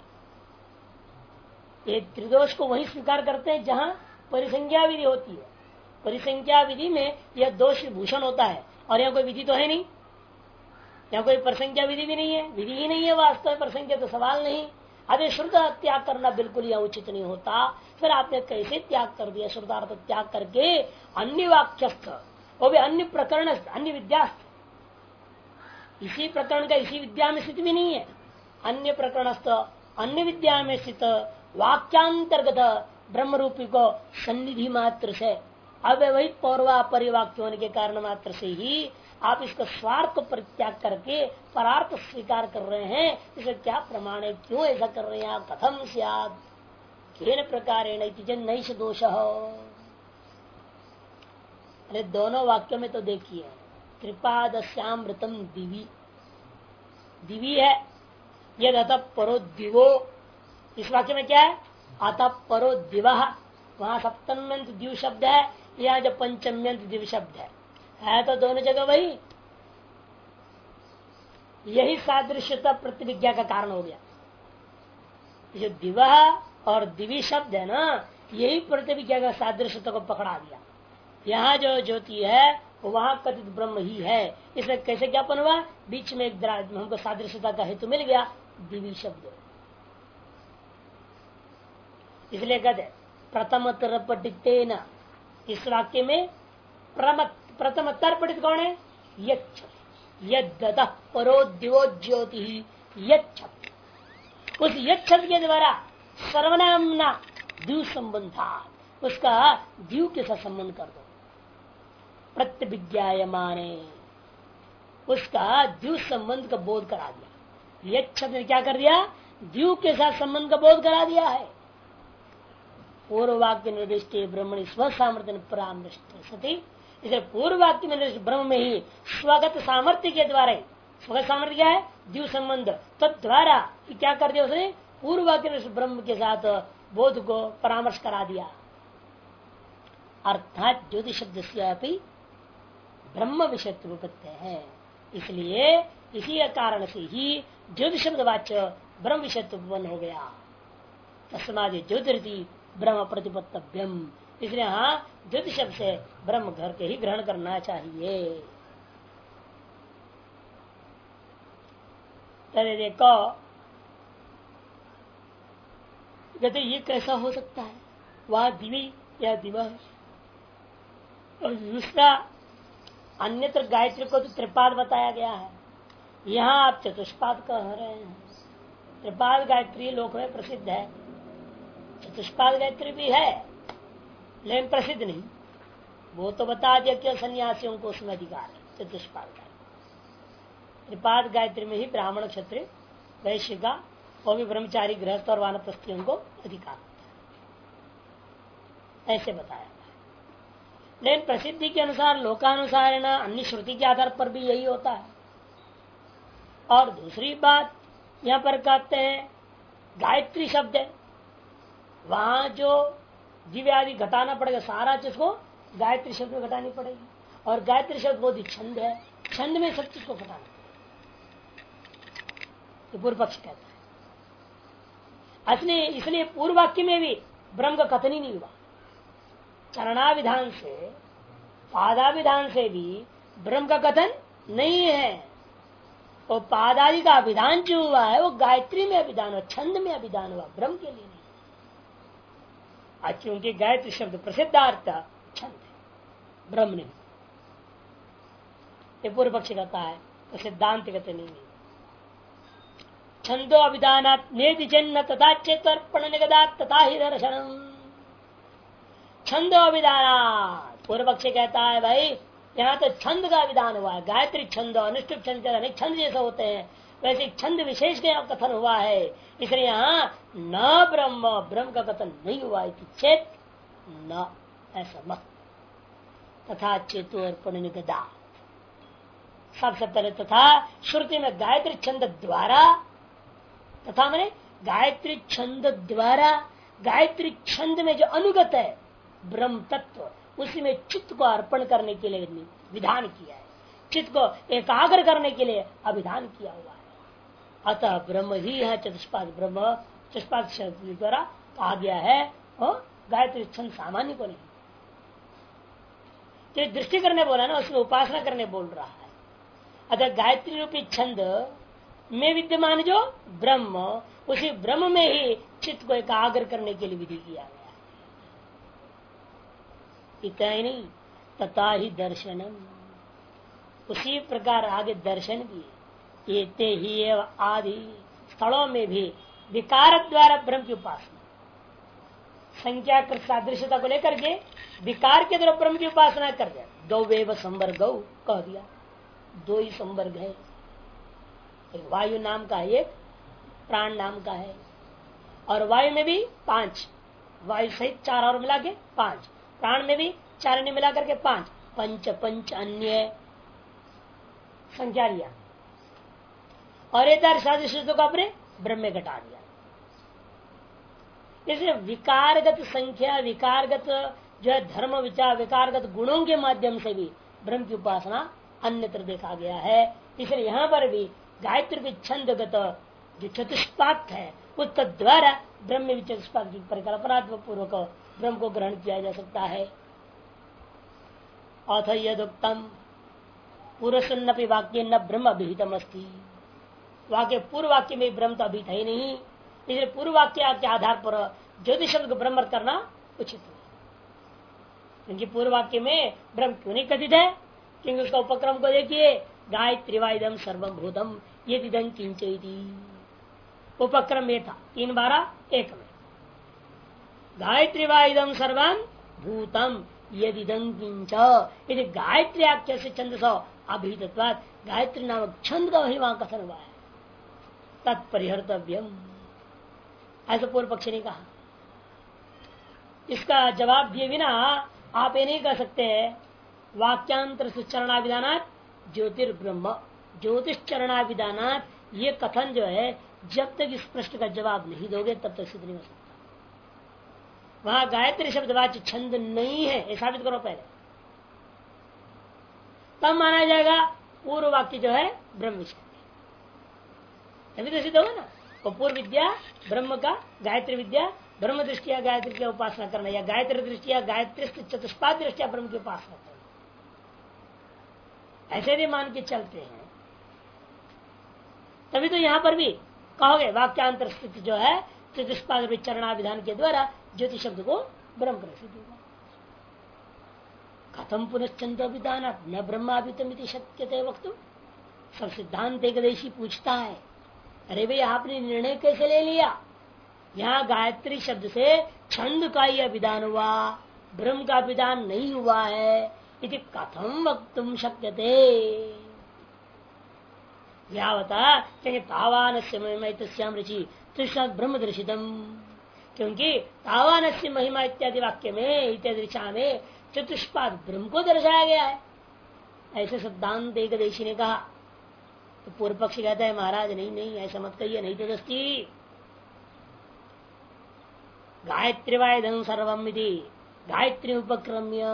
ये त्रिदोष को वही स्वीकार करते हैं जहां परिसंख्या विधि होती है। परिसंख्या विधि में यह दोष भूषण होता है और यहाँ कोई विधि तो है नहीं, यहाँ कोई परिसंख्या विधि भी नहीं है, विधि ही नहीं है वास्तव में, परिसंख्या तो सवाल नहीं। अरे श्रुत त्याग करना बिल्कुल यह उचित नहीं होता। फिर आपने कैसे त्याग कर दिया? श्रुतार्थ त्याग करके अन्य वाक्यस्थ, वो भी अन्य प्रकरण, अन्य विद्यास्थ, इसी प्रकरण का इसी विद्या में स्थित भी नहीं है, अन्य प्रकरणस्थ अन्य विद्या में स्थित वाक्यांतर्गत ब्रह्म रूपी को सन्निधि मात्र से अव्यवहित पौर्वा परिवाक्य होने के कारण मात्र से ही आप इसका स्वार्थ को परित्याग करके परार्थ स्वीकार कर रहे हैं। इसे क्या प्रमाण है? क्यों ऐसा कर रहे हैं आप? कथम स्यात् केन प्रकारेण नैष दोष हो। अरे दोनों वाक्यों में तो देखिए, कृपादस्यामृतम दिवी, दिवी है यद अतः परो दिवो। इस वाक्य में क्या है? अतः परो दिव, वहां सप्तम्यंत द्यू शब्द है, यहाँ जो पंचम्यंत दिव शब्द है तो दोनों जगह वही। यही सादृश्यता प्रतिविज्ञा का कारण हो गया। जो दिवा और दिवी शब्द है ना, यही प्रतिविज्ञा का सादृश्यता को पकड़ा दिया। यहाँ जो ज्योति है वहां कथित ब्रह्म ही है, इसमें कैसे ज्ञापन हुआ? बीच में एक हमको सादृश्यता का हेतु मिल गया, दिवी शब्द। इसलिए कहते प्रथम तरपटितेन, इस वाक्य में प्रथम तरपटित कौन है? यद परो दिवो ज्योति, उस यक्षत के द्वारा सर्वनामना द्यू संबंधा, उसका द्यू के साथ संबंध कर दो। प्रत्यभिज्ञायमाने, उसका द्यू संबंध का बोध करा दिया। यक्षत ने क्या कर दिया? द्यू के साथ संबंध का बोध करा दिया है। पूर्व वाक्य निर्देश ब्रह्मणि स्व सामर्थ्य परामृष्ट सती, इसे पूर्व वाक्य में निर्देश ब्रह्म में ही स्वगत सामर्थ्य के द्वारा, स्वगत सामर्थ्य क्या है? द्यू संबंध, तद्वारा क्या कर दिया उसने? पूर्व वाक्य ब्रह्म के साथ बोध को परामर्श करा दिया। अर्थात ज्योतिष शब्द से ब्रह्म विषयत्व उपत्य है, इसलिए इसी कारण से ही ज्योतिष शब्द वाच्य ब्रह्म विषयत्व उत्पन्न हो गया। तस्माद ज्योतिरिति ब्रह्म प्रतिपत्तव्यम, इसलिए हाँ ज्योतिष शब्द से ब्रह्म घर के ही ग्रहण करना चाहिए। अरे देखो, कहते ये कैसा हो सकता है? वह दिवी या दिवा, और दूसरा अन्यत्र गायत्री को तो त्रिपाद बताया गया है, यहाँ आप चतुष्पाद कह रहे हैं। त्रिपाद गायत्री लोक में प्रसिद्ध है, चतुष्पाद गायत्री भी है लेकिन प्रसिद्ध नहीं। वो तो बता दिया कि सन्यासियों को उसमें अधिकार है। चतुष्पाद गायत्री, त्रिपाद गायत्री में ही ब्राह्मण क्षत्रिय वैश्य का, वो भी ब्रह्मचारी गृहस्थ और वानप्रस्थियों को अधिकार होता है, ऐसे बताया। लेकिन प्रसिद्धि के अनुसार, लोकानुसार अन्य श्रुति के आधार पर भी यही होता है। और दूसरी बात यहाँ पर कहते हैं गायत्री शब्द है, वहां जो दिव्य आदि घटाना पड़ेगा, सारा चीज को गायत्री शब्द में घटानी पड़ेगी। और गायत्री शब्द बहुत ही छंद है, छंद में सब चीज को घटाना पड़ेगा, तो पूर्व पक्ष कहता है। इसलिए पूर्व वाक्य में भी ब्रह्म का कथन ही नहीं हुआ। चरणाविधान से, पादाविधान से भी ब्रह्म का कथन नहीं है। वो पादादि का अभिधान जो हुआ है वो गायत्री में अभिधान हुआ, छंद में अभिधान हुआ, ब्रह्म के लिए नहीं। आज क्योंकि गायत्री शब्द प्रसिद्धार्थ छंद है, ब्रह्म नहीं। ये पूर्व पक्ष कहता है, तो सिद्धांत कहते नहीं। छंदो अभिधानात् नेति जन्म तथा चेतर्पण निगदात् तथा ही दर्शनम। छंदो अभिधानात्, पूर्व पक्ष कहता है भाई यहाँ तो छंद का विधान हुआ है। गायत्री छंद, अनुष्ठुप छंद, अनेक छंद जैसे होते हैं, वैसे छंद विशेष का कथन हुआ है। इसलिए यहाँ न ब्रह्म का कथन नहीं हुआ है। चेत न, ऐसा मत। तथा चेतु अर्पण निगदा, सबसे पहले तथा श्रुति में गायत्री छंद द्वारा, तथा मैंने गायत्री छंद द्वारा गायत्री छंद में जो अनुगत है ब्रह्म तत्व, उसी में चित्त को अर्पण करने के लिए विधान किया है, चित्त को एकाग्र करने के लिए अभिधान किया हुआ है। अतः ब्रह्म ही है चतुष्पाद ब्रह्म, चतुष्पाद शब्द द्वारा कहा गया है, और गायत्री छंद सामान्य को नहीं। जो दृष्टि करने बोला ना, उसमें उपासना करने बोल रहा है। अतः गायत्री रूपी छंद में विद्यमान जो ब्रह्म, उसी ब्रह्म में ही चित्त को एकाग्र करने के लिए विधि किया गया है। इतना ही नहीं, तथा ही दर्शनम, उसी प्रकार आगे दर्शन भी। ये ही आदि स्थलों में भी विकार द्वारा ब्रह्म की उपासना, संख्या सादृश्यता को लेकर के विकार के द्वारा ब्रह्म की उपासना कर दिया। गौ संवर्ग कह दिया, दो ही संवर्ग है, एक वायु नाम का है, एक प्राण नाम का है, और वायु में भी 5, वायु सहित 4 और मिला के 5, प्राण में भी 4 अन्य मिला करके 5, पंच पंच अन्य संख्या लिया, और एक सादृश्य को अपने ब्रह्म में घटा दिया। इसलिए विकारगत संख्या, विकारगत जो है धर्म विचार, विकारगत गुणों के माध्यम से भी ब्रह्म की उपासना अन्यत्र देखा गया है। इसलिए यहाँ पर भी गायत्री के छंदगत जो चतुष्पाद है, उस द्वारा ब्रह्म में चतुष्पाद की परिकल्पना पूर्वक ब्रह्म को ग्रहण किया जा सकता है। अथ यदुक्तम पूर्वसन्नपि वाक्य न ब्रह्म अभिहितम अस्ति, वाक्य पूर्व वाक्य में ब्रह्म तो अभिहित है नहीं, इसलिए पूर्व वाक्य के आधार पर ज्योतिष शब्द को ब्रह्म करना उचित है। क्योंकि पूर्व वाक्य में ब्रह्म क्यों नहीं कथित है? क्योंकि उसका उपक्रम को देखिए, गायत्री वाइदम सर्वभूतम ये दिदं किंचैति, उपक्रम ये था 3-12-1 में, गायत्री वाइदम सर्वम भूतम यदिदं किंच, यदि गायत्री आख्या से छंद सौ अभिहितत्वात् गायत्री नामक छंद का वही वहां कथन हुआ है, तत्परिहर्तव्यम, ऐसा पूर्व पक्षी ने कहा। इसका जवाब दिए बिना आप ये नहीं कह सकते वाक्यांतर से चरणाविधानात ज्योतिर्ब्रह्म, ज्योतिष चरणाविधानात ये कथन जो है, जब तक इस प्रश्न का जवाब नहीं दोगे तब तक सिद्ध नहीं हो सकता। वहां गायत्री शब्दवाच्य छंद नहीं है, ये साबित करो पहले, तब माना जाएगा पूर्व वाक्य जो है ब्रह्म विषय, तभी तो सिद्ध होगा ना। वो पूर्व विद्या ब्रह्म का, गायत्री विद्या ब्रह्म दृष्टिया गायत्री की उपासना करना, या गायत्री दृष्टिया गायत्री चतुष्पाद दृष्टिया ब्रह्म की उपासना करना, ऐसे भी मान के चलते हैं। तभी तो यहां पर भी कहोगे वाक्यांतर स्थिति जो है चतुष्पाद चरणाविधान के द्वारा ज्योति शब्द को ब्रह्म कर सिद्ध होगा। कथम पुनश्चंद विधान न ब्रह्माभितमिति शक्यते वक्तुम, सब सिद्धांत एकदेशी पूछता है, अरे भाई आपने निर्णय कैसे ले लिया? यहाँ गायत्री शब्द से छंद का ही विधान हुआ, ब्रह्म का विधान नहीं हुआ है, इति कथम वक्तुम शक्यते। यावता क्योंकि तावान से महिमा इत्याम रुचि तृष्णा ब्रह्म दर्शितम, क्योंकि तावान से महिमा इत्यादि वाक्य में इत्यादि दिशा में चतुष्पाद ब्रह्म को दर्शाया गया है, ऐसे सिद्धांत एकदेशी ने कहा। तो पूर्व पक्षी कहता है महाराज नहीं नहीं ऐसा मत कहिए, नहीं तो दस्ती गायत्री वायधं सर्वम इति गायत्री उपक्रम्य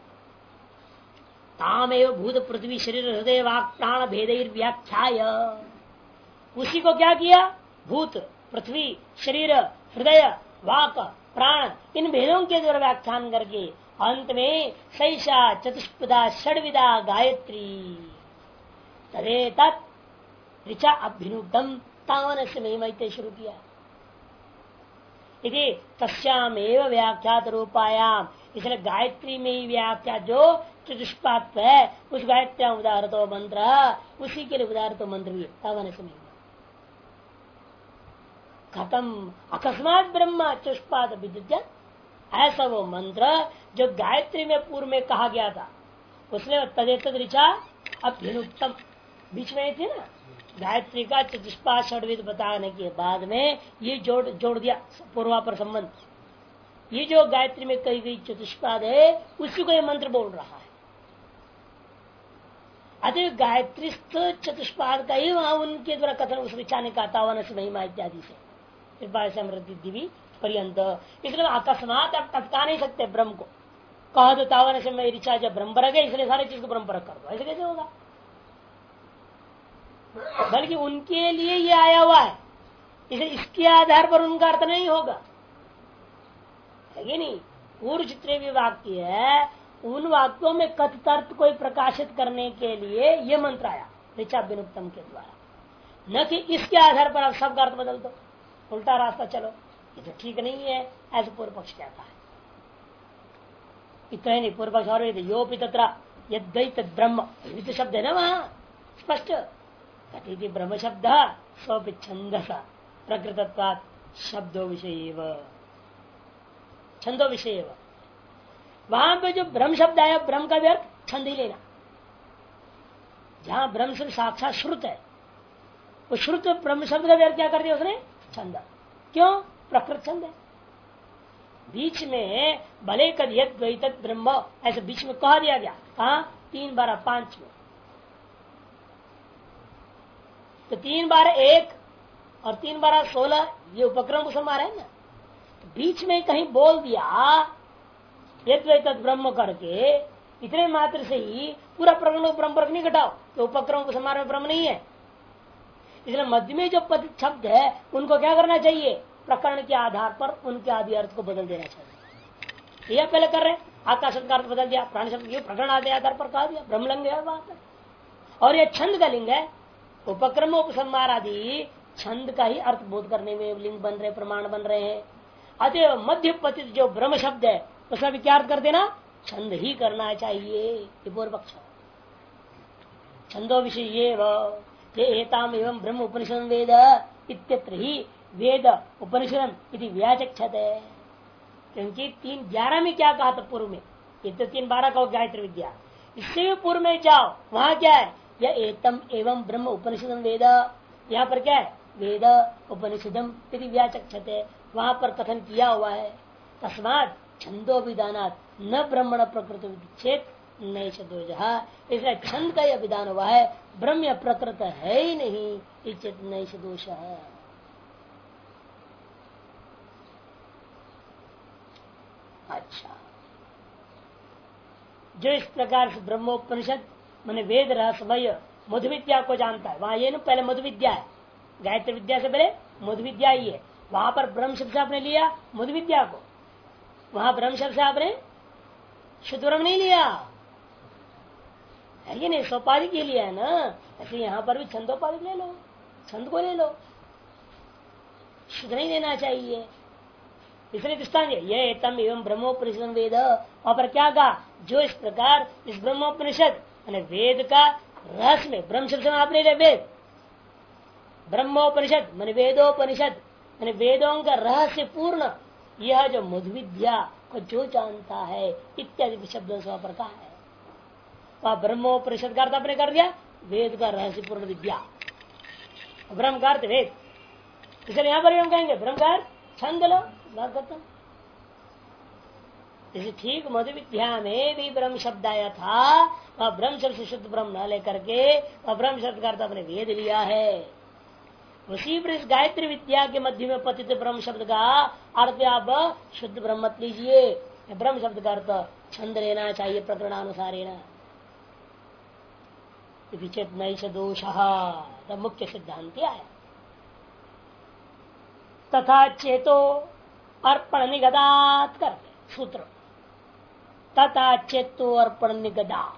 तामेव भूत पृथ्वी शरीर हृदय वाक् प्राण भेदैर व्याख्याय, उसी को क्या किया? भूत पृथ्वी शरीर हृदय वाक प्राण इन भेदों के द्वारा व्याख्यान करके अंत में सैषा चतुष्पदा षड्विदा गायत्री तदेतत् ऋचा अभ्युक्तम तावन से महिमा शुरू किया। यदि तस्यामेव व्याख्यात रूपायाम, इसलिए गायत्री में ही व्याख्या जो चतुष्पाद है उस गायत्री उदाहरतो मंत्र, उसी के लिए उदाहरतो मंत्र भी तावन से महिमा। खत्म अकस्मात ब्रह्म चतुष्पाद विद्युत, ऐसा वो मंत्र जो गायत्री में पूर्व में कहा गया था, उसने तदेतद ऋचा अभ्युक्तम बीच में थी ना, गायत्री का चतुष्पाद षड्विद बताने के बाद में ये जोड़ दिया पूर्वापर संबंध। ये जो गायत्री में कही गई चतुष्पाद है उसी को ये मंत्र बोल रहा है। अतः गायत्री चतुष्पाद का ही वहां उनके द्वारा कथन उस ऋचा ने कहा तावन से महिमा इत्यादि से, कृपा समृद्धि भी पर्यंत। इसलिए अकस्मात आप टटका नहीं सकते ब्रह्म को, कह दो तावन से मेरी इच्छा जब ब्रह्म पर है इसलिए सारी चीज को ब्रह्म पर कर दो, ऐसे कैसे होगा? बल्कि उनके लिए ये आया हुआ है, इसलिए इसके आधार पर उनका अर्थ नहीं होगा, है कि नहीं? पूर्व जितने भी वाक्य है उन वाक्यों में कथित अर्थ को प्रकाशित करने के लिए ये मंत्र आया ऋचा विनुक्तम के द्वारा, न कि इसके आधार पर आप सबका अर्थ बदल दो, उल्टा रास्ता चलो, ये तो ठीक नहीं है, ऐसे पूर्व पक्ष कहता है। इतना ही नहीं, पूर्व पक्ष और यो भी तथा यद्वैत ब्रह्म तो शब्द है ना वहां स्पष्ट, कथी ब्रह्म शब्द स्वपि छंदसा प्रकृतत्वात् शब्दों विषय छंदो विषय। वहां पे जो ब्रह्म शब्द आया, ब्रह्म का भी अर्थ छंद ही लेना। जहां ब्रह्म शब्द साक्षात श्रुत है, वो श्रुत ब्रह्म शब्द का भी अर्थ क्या कर दिया उसने? छंद। क्यों? प्रकृत छंद है। बीच में भले कद यद्वैत ब्रह्म ऐसे बीच में कहा दिया गया, कहा 3 बार 5 में, तो 3 बार 1 और 3 बार 16 ये उपक्रम को समार है ना। तो बीच में कहीं बोल दिया यद्वैत ब्रह्म करके, इतने मात्र से ही पूरा प्रकरण ब्रह्म पर नहीं घटाओ, तो उपक्रम को समार में ब्रह्म नहीं है। इसलिए मध्य में जो पद शब्द है उनको क्या करना चाहिए? प्रकरण के आधार पर उनके आदि अर्थ को बदल देना चाहिए। यह पहले कर रहे, आकाश शब्द का अर्थ बदल दिया, प्राण शब्द प्रकरण आदि आधार पर कहा दिया, ब्रह्मलिंग है बात है। और यह छंद का लिंग है, उपक्रम उपसंहार आदि छंद का ही अर्थ बोध करने में लिंग बन रहे, प्रमाण बन रहे हैं। अतः मध्य पतित जो ब्रह्म शब्द है उसका भी क्या अर्थ कर देना? छंद ही करना चाहिए। पूर्व पक्ष छंदो विषय एताम एवं ब्रह्म उपनिषद वेद इत्यत्र ही वेद उपनिषद इति व्याचक्षते। क्योंकि 3:11 में क्या कहा था पूर्व में? ये तो 3:12 का गायत्री विद्या, इससे भी पूर्व में जाओ, वहां क्या है? यह एतम एवं ब्रह्म उपनिषद वेद, यहाँ पर क्या है? वेद उपनिषदम इति व्याचक्षते, वहां पर कथन किया हुआ है। तस्मात् छंदो विधानात् न ब्रह्मण प्रकृत चेत नैष दोष, इसलिए छंद का यह विधान हुआ है, ब्रह्म प्रकृत है ही नहीं, इच्छित नैष दोष है। अच्छा, जो इस प्रकार से ब्रह्मोपनिषद माने वेद रहस्य मधु विद्या को जानता है, वहां ये ना पहले मधु विद्या है, गायत्री विद्या से पहले मधु विद्या ही है। वहां पर ब्रह्म शब्द से आपने लिया मधु विद्या को, वहां ब्रह्म शब्द से आपने शुद्ध ब्रह्म नहीं लिया है, ये नहीं सोपाधि के लिए है ना। ऐसे यहाँ पर भी छंदोपाधि ले लो, छंद को ले लो, शुद्ध नहीं लेना चाहिए। इसलिए दृष्टांत ये तम एवं ब्रह्मोपनिषद वेद, वहां पर क्या कहा? जो इस प्रकार इस ब्रह्मोपनिषद वेद का रहस्य में, ब्रह्म शब्द में आपने ले वेद, ब्रह्मोपनिषद मान वेदोपनिषद मान वेदों का रहस्य पूर्ण यह जो मधु विद्या को जो जानता है इत्यादि शब्दों से वहां पर कहा है। वह ब्रह्मोपनिषद का अर्थ आपने कर दिया वेद का रहस्य पूर्ण विद्या, ब्रह्म का अर्थ वेद, इसलिए यहाँ पर हम कहेंगे ब्रह्म का अर्थ छंद लो, बात खत्म। जैसे ठीक मधु विद्या में भी ब्रह्म शब्द आया था, वह ब्रह्म शब्द से शुद्ध ब्रह्म न लेकर के वह ब्रह्म शब्द का अर्थ अपने वेद लिया है। उसी पर इस गायत्री विद्या के मध्य में पतित ब्रह्म शब्द का अर्थ आप शुद्ध ब्रह्म मत लीजिए, ब्रह्म शब्द का अर्थ छंद लेना चाहिए प्रकरणानुसार। विचेत नैष दोष मुख्य सिद्धांत है। तथा चेतो अर्पण निगदात कर सूत्र, तथा चेतो अर्पण निगदात,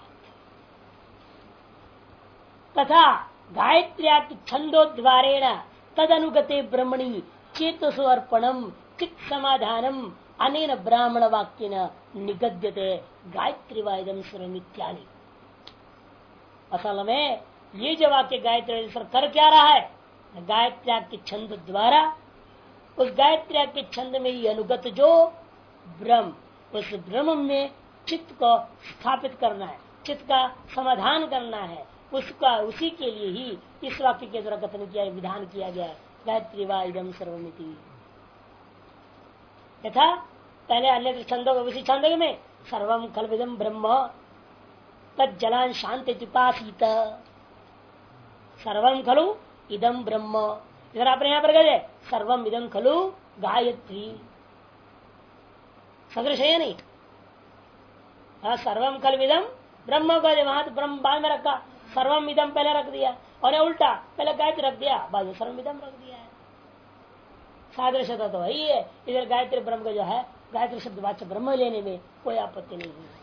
तथा गायत्र्या छंदो द्वारेण तद अनुगते ब्रह्मणि चेतसो अर्पणम चित समाधानम अनेन ब्राह्मण वाक्येन निगद्यते गायत्री वायदम सुरमित्यादि। असल में ये जो वाक्य गायत्री कर क्या रहा है? गायत्र्या के छंद द्वारा उस गायत्र्या के छंद में ही अनुगत जो ब्रह्म, उस ब्रह्म में चित्त को स्थापित करना है, चित्त का समाधान करना है, उसका उसी के लिए ही इस वाक्य के द्वारा कथन किया, विधान किया गया है गायत्री वा इदम सर्वमिति। यथा पहले अन्य छंदों उसी छंद में सर्वम खलविदम ब्रह्म तज्जलान शांति उपासीत, सर्वम खलु इदम ब्रह्म, इधर आपने यहाँ पर कहे सर्वम इदम खलु गायत्री, सदृश है नहीं। हाँ, सर्वम कल विदम ब्रह्म को वहां तो ब्रह्म बाद में रखा, सर्वम इदम पहले रख दिया, और उल्टा पहले गायत्री रख दिया, बाद में सर्वम इदम रख दिया है। सादृश्यता तो वही है। इधर गायत्री ब्रह्म का जो है, गायत्री शब्द वाच्य ब्रह्म लेने में कोई आपत्ति नहीं है।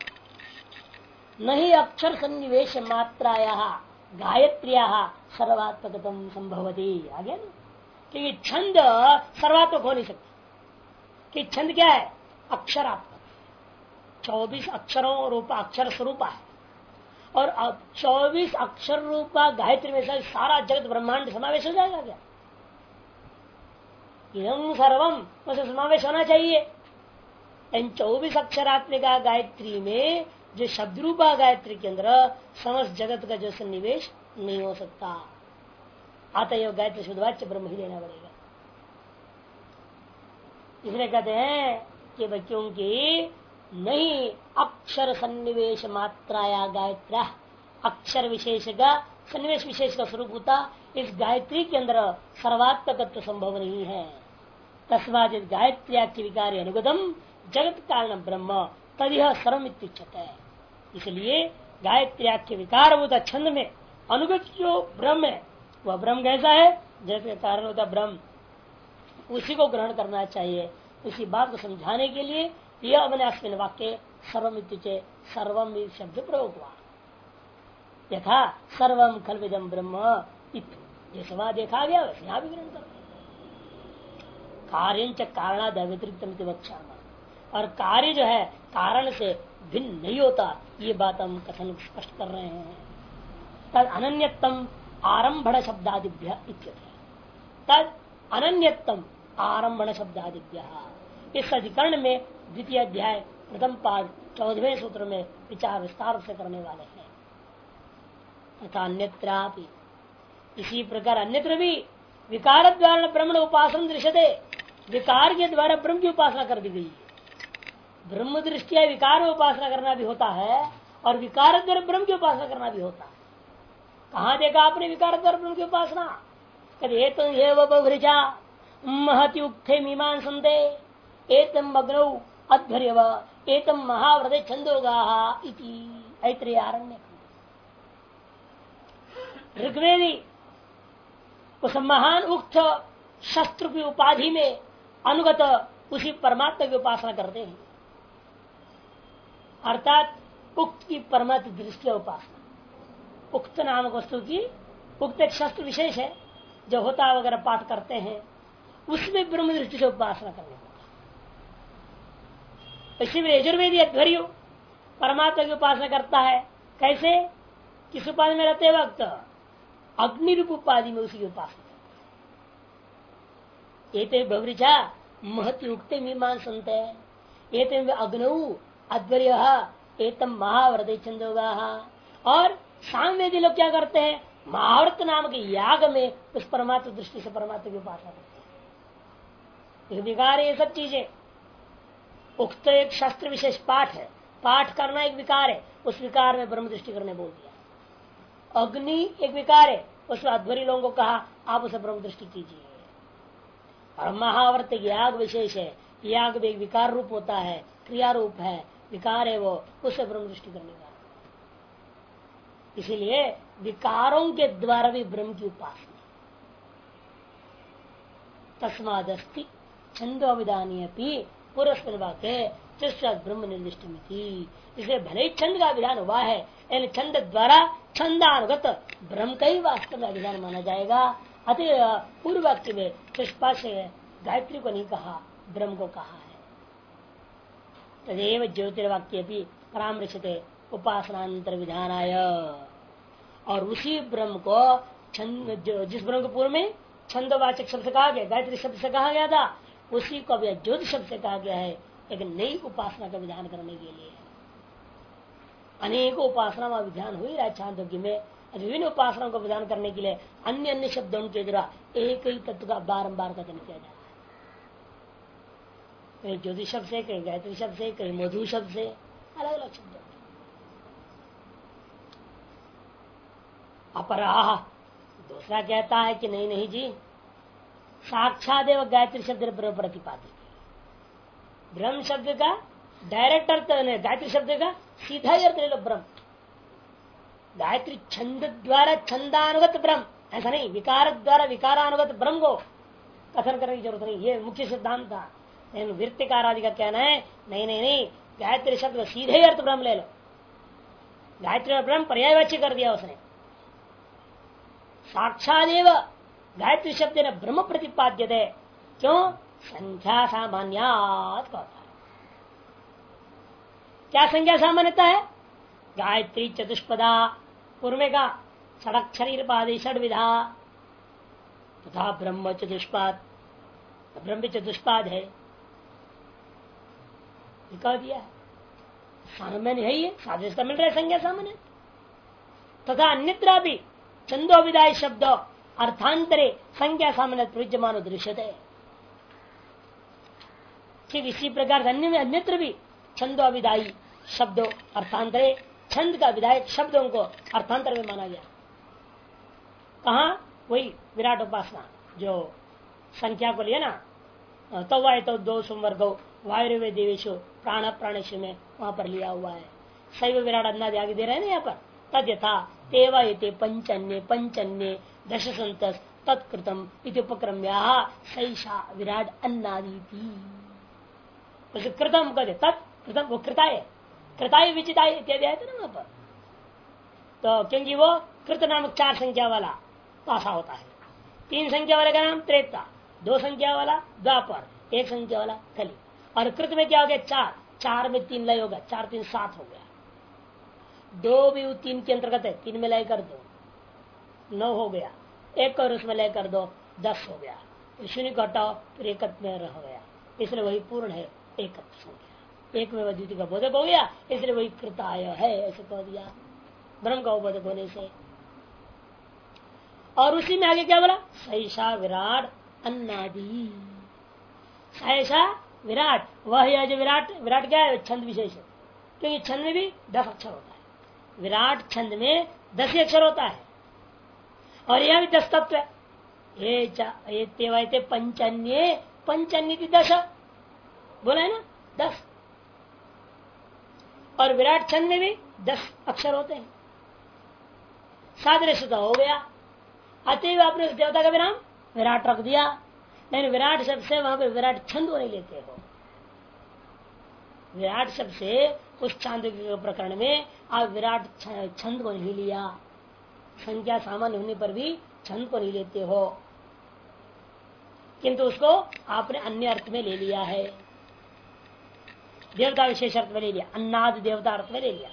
नहीं अक्षर सन्निवेश मात्राया गायत्रिया सर्वात्मकतम संभवती। आगे ना, क्योंकि छंद सर्वात्मक हो नहीं सकती। कि छंद क्या है? अक्षरात्मक, 24 अक्षरों रूपा अक्षर स्वरूपा है। और अब 24 अक्षर रूपा गायत्री में से सारा जगत ब्रह्मांड समावेश हो जाएगा क्या? इदं सर्वम उसे समावेश होना चाहिए। इन 24 अक्षरात्मिका गायत्री में जो शब्द रूपा गायत्री के अंदर समस्त जगत का जो सन्निवेश नहीं हो सकता। अतएव गायत्री शुद्धवाच्य ब्रह्म ही लेना पड़ेगा। इसलिए कहते हैं कि क्योंकि नहीं अक्षर सन्निवेश मात्राया गायत्रा, अक्षर विशेष का सन्निवेश विशेष का स्वरूप होता इस गायत्री के अंदर सर्वात्मकत्व संभव नहीं है। तस्मात् गायत्र्याख्य विकार अनुगतम जगत कारण ब्रह्म तदिह सर्वमित्युच्यत है। इसलिए गायत्र्याख्य विकार होता छंद में अनुगत जो ब्रह्म है वह ब्रह्म कैसा है? जगत का कारण होता ब्रह्म, उसी को ग्रहण करना चाहिए। इसी बात को समझाने के लिए यह अपने अस्मिन वाक्य सर्वमित्युच्य सर्वम शब्द प्रयोग हुआ। यथा सर्वम खल्विदम ब्रह्म, जैसे वहां देखा गया वैसे यहाँ भी ग्रहण करते। कार्य कारणाद व्यतिरिक्त वक्षा, और कार्य जो है कारण से भिन्न नहीं होता, ये बात हम कथन स्पष्ट कर रहे हैं। तद अनन्यतम आरंभण शब्दादिभ्य इत्यर्थ। तद अनन्यतम आरंभण शब्दादिभ्य, इस अधिकरण में द्वितीय अध्याय प्रथम पाद 14वें सूत्र में विचार विस्तार से करने वाले हैं। तथा अन्यत्रापि, इसी प्रकार अन्यत्र भी विकार द्वारा ब्रह्मण उपासना दृश्यते, विकार के द्वारा ब्रह्म की उपासना कर दी गई है। ब्रह्म दृष्टिया विकार में उपासना करना भी होता है और विकार द्वारा ब्रह्म की उपासना करना भी होता है। कहाँ देखा आपने विकार द्वारा ब्रह्म की उपासना? कहते तो ये वृचा महति उक्थे मीमान संते एतम अग्नौ अध्वर्यव एतम महाव्रते छंदोगा इति ऐत्रेयारण्य। ऋग्वेदी उस महान उक्त शस्त्र की उपाधि में अनुगत उसी परमात्मा की उपासना करते हैं, अर्थात उक्त की परमात्म दृष्टि उपासना। उक्त नामक वस्तु की उक्त एक शस्त्र विशेष है जो होता वगैरह पाठ करते हैं, उसमें ब्रह्म दृष्टि से उपासना करने को। इसी में यजुर्वेदी अध्वर्यु परमात्मा की उपासना करता है। कैसे? किस उपाधि में रहते वक्त? अग्नि रूप उपाधि में उसी की उपासना। एते भवृचा महति उक्ते मीमान संत है, एते अग्नऊ अध्वर्य एतम महाव्रते छंदोगा। और सामवेदी लोग क्या करते हैं? महाव्रत नाम के याग में उस परमात्मा दृष्टि से परमात्मा की उपासना करते हैं। विकार ये सब चीजें, उक्त एक शास्त्र विशेष पाठ है, पाठ करना एक विकार है, उस विकार में ब्रह्म दृष्टि करने बोल दिया। अग्नि एक विकार है, उसमें अध्वर्य लोगों को कहा आप उसे ब्रह्म दृष्टि कीजिए। और महाव्रत याग विशेष है, याग भी एक विकार रूप होता है, क्रिया रूप है, विकार है वो, उसे ब्रह्म दृष्टि करने का। इसीलिए विकारों के द्वारा भी ब्रह्म की उपासना। तस्मादस्ति छंदो विधानीय पूर्व वाक्य ब्रह्म निर्दिष्ट मिति। इसलिए भले ही छंद का विधान हुआ है, इन छंद द्वारा छंदानुगत ब्रह्म का ही वास्तव में विधान माना जाएगा। अतः पूर्व वाक्य में चुष्पाश गायत्री को नहीं कहा, ब्रह्म को कहा है। तदेव ज्योतिर्वाक्य भी परामर्शिते उपासनांतर विधानाय। और उसी ब्रह्म को छंद, जिस ब्रह्म को पूर्व में छंदवाचक शब्द से कहा गया, गायत्री शब्द से कहा गया था, उसी को भी ज्योति शब्द से कहा गया है, एक नई उपासना का विधान करने के लिए। अनेकों उपासना का विधान हो ही रहा है छांदोग्य में। विभिन्न उपासनाओं को विधान करने के लिए अन्य अन्य शब्दों के द्वारा एक ही तत्व का बारम्बार कथन किया जा रहा है। कहीं ज्योति शब्द से, कहीं गायत्री शब्द से, कहीं मधु शब्द से, अलग अलग शब्दों। अपराह दूसरा कहता है कि नहीं नहीं जी, साक्षादेव गायत्री शब्द ब्रह्म प्रतिपादित। ब्रह्म शब्द का डायरेक्ट अर्थ गायत्री शब्द का सीधा ही अर्थ ले लो ब्रह्म। गायत्री छंद द्वारा छंदानुगत ब्रह्म, ऐसा नहीं विकार द्वारा विकारानुगत ब्रह्म को कथन करने की जरूरत नहीं, ये मुख्य सिद्धांत था। लेकिन वृत्तिकार आदि का कहना है नहीं नहीं नहीं, गायत्री शब्द सीधे अर्थ ब्रह्म ले लो। गायत्री और ब्रह्म पर्यायवाची कर दिया उसने। साक्षादेव गायत्री शब्द ने ब्रह्म प्रतिपाद्य थे, क्यों? संख्या सामान्यात का होता है। क्या संख्या सामान्यता है? गायत्री चतुष्पदा, पूर्व में का षडक्षरी पादी षडविधा, तथा ब्रह्म चतुष्पाद, ब्रह्म भी चतुष्पाद है, कह दिया है। सामान्य है, ये सादृश्यता मिल रहा है संज्ञा सामान्य। तथा अन्यत्र भी छंदो विदाय शब्द अर्थांतरे संज्ञा सामान्य प्रयुज्यमान दृश्यते। ठीक इसी प्रकार अन्य में अन्यत्र भी छंदो विदायी शब्दों अर्थांतरे, छंद का विधायक शब्दों को अर्थांतर में माना गया। कहा? वही विराट उपासना जो संख्या को लिया ना, तो वाय तो दो संवर्गो वायुर्वे देवेशु प्राण प्राणेशु में वहां पर लिया हुआ है। शैव विराट अन्नादि आगे दे रहे हैं ना यहाँ पर। तद यथा तेवा ये पंचन्य पंचन्य दश संतस तत्कृतम इति उपक्रम्या सैषा विराट अन्नादि कृतम कदे तत्कृतम, वो कृताय कृताय विचिताय इत्यादि आए थे ना वहां पर। तो क्योंकि वो कृत नामक 4 संख्या वाला पासा होता है। 3 संख्या वाले का नाम त्रेता, 2 संख्या वाला द्वापर, 1 संख्या वाला कली। और कृत में क्या हो गया? 4, 4 में 3 लय होगा, 4 3 7 हो गया। 2 भी 3 के अंतर्गत है, 3 में लय कर दो 9 हो गया, 1 और उसमें लय कर दो 10 हो गया, 0 को हटाओ फिर 1 में रह गया, इसलिए वही पूर्ण है एक संख्या। 1 में द्वितीय का बोधक हो गया, इसलिए वही कृताय है ऐसे कह दिया ब्रह्म का बोधक होने से। और उसी में आगे क्या बोला? सैषा विराट अन्नादि। सैषा विराट वह है जो विराट, विराट क्या है? छंद विशेष है, क्योंकि छंद में भी 10 अक्षर होता है। विराट छंद में 10 ही अक्षर होता है, और यह भी 10 तत्व है। ये पंचन्य पंचन्य 10 बोला है ना, 10। और विराट छंद में भी 10 अक्षर होते हैं। सादृश्य हो गया, अतएव आपने उस देवता का भी नाम विराट रख दिया। लेकिन विराट शब्द से वहां पर विराट छंद को नहीं लेते हो। विराट शब्द से उस चांदोग्य प्रकरण में आप विराट छंद को नहीं लिया। संख्या सामान्य होने पर भी छंद को नहीं लेते हो, किंतु उसको आपने अन्य अर्थ में ले लिया है। देवता विशेष अर्थ में ले लिया, अन्नाद देवता अर्थ में ले लिया।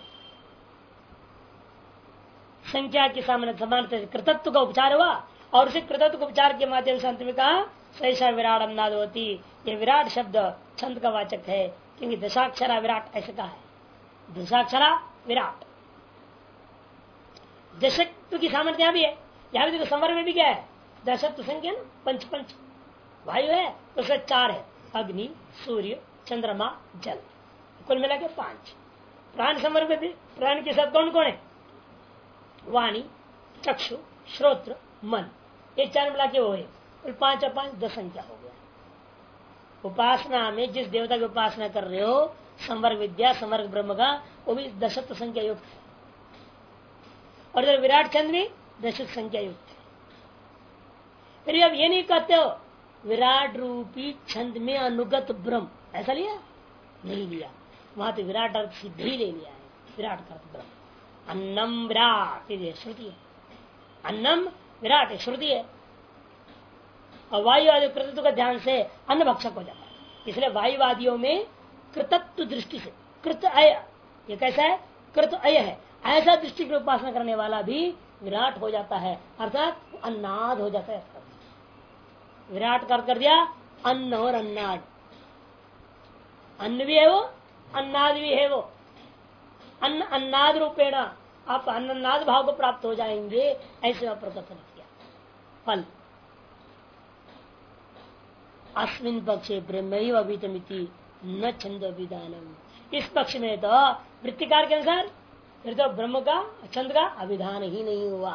संख्या के सामान्य समान कृतत्व का उपचार हुआ, और उसे कृतत्व का उपचार के माध्यम से अंत में कहा सैषा विराट अन्नाद होती। ये विराट शब्द छंद का वाचक है, क्योंकि दशाक्षरा विराट ऐसे कहा है। दशाक्षरा विराट दशत्व की सामर्थ्य यहां भी है। यहां भी देखो संवर्ग में भी क्या है? दशत्व संख्या ना, पंच पंच वायु है, उससे 4 है, अग्नि सूर्य चंद्रमा जल, कुल मिला के 5। प्राण संवर्ग में भी प्राण के साथ कौन कौन है? वाणी चक्षु श्रोत्र मन, ये 4 मिला के वो है, कुल 5 और 5 10 संख्या हो गया। उपासना में जिस देवता की उपासना कर रहे हो, संवर्ग विद्या संवर्ग ब्रह्म का, वो भी दशत्व संख्या युक्त है। और इधर विराट चंद्र भी दशत्व संख्या युक्त है। फिर अब ये नहीं कहते हो विराट रूपी छंद में अनुगत ब्रह्म, ऐसा लिया नहीं लिया। वहां तो विराट अर्थ सिद्ध ही ले लिया है, विराट का अर्थ ब्रह्म। अन्नम विराट श्रुति है, अन्नम विराट श्रुति है। और वायुवादी कृतत्व का ध्यान से अन्न भक्षक हो जाता है, इसलिए वायुवादियों में कृतत्व दृष्टि से कृत अय, ये कैसा है? कृत अय है, ऐसा दृष्टि की उपासना करने वाला भी विराट हो जाता है, अर्थात अन्नाद हो जाता है। विराट कर दिया अन्न और अन्नाद, अन्न भी है वो, अन्नाद भी है वो। अन्न अन्नाद रूपेण आप अन्नाद भाव को प्राप्त हो जाएंगे, ऐसे वहां प्रकथन किया। फल अस्मिन पक्षे ब्रह्म अभितमिति न छंद अभिधानम, इस पक्ष में तो वृत्तिकार के अनुसार फिर तो ब्रह्म का छंद का अभिधान ही नहीं हुआ।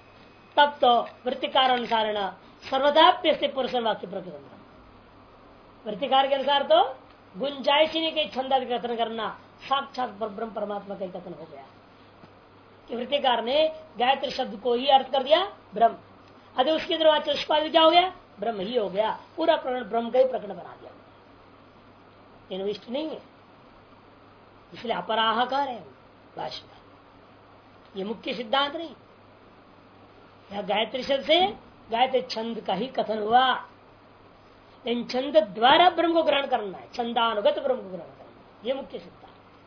तब तो वृत्तिकार अनुसार सर्वदाप्य पुरुष वाक्य प्रकरण, वृत्तिकार के अनुसार तो गुंजाइश ही नहीं कि छंद कथन करना, साक्षात ब्रह्म परमात्मा का कथन हो गया कि वृत्तिकार ने गायत्री शब्द को ही अर्थ कर दिया ब्रह्म, अरे उसके अंदर चतुष्पाद क्या हो गया, ब्रह्म ही हो गया, पूरा प्रकरण ब्रह्म का ही प्रकरण बना दिया, इनविष्ट नहीं है, इसलिए अपराह कह रहे हैं भाष्य में, ये मुख्य सिद्धांत नहीं। यह गायत्री शब्द से गायत्री छंद का ही कथन हुआ, लेकिन छंद द्वारा ब्रह्म को ग्रहण करना है, छंदानुगत ब्रह्म को ग्रहण करना है, ये मुख्य सिद्धांत।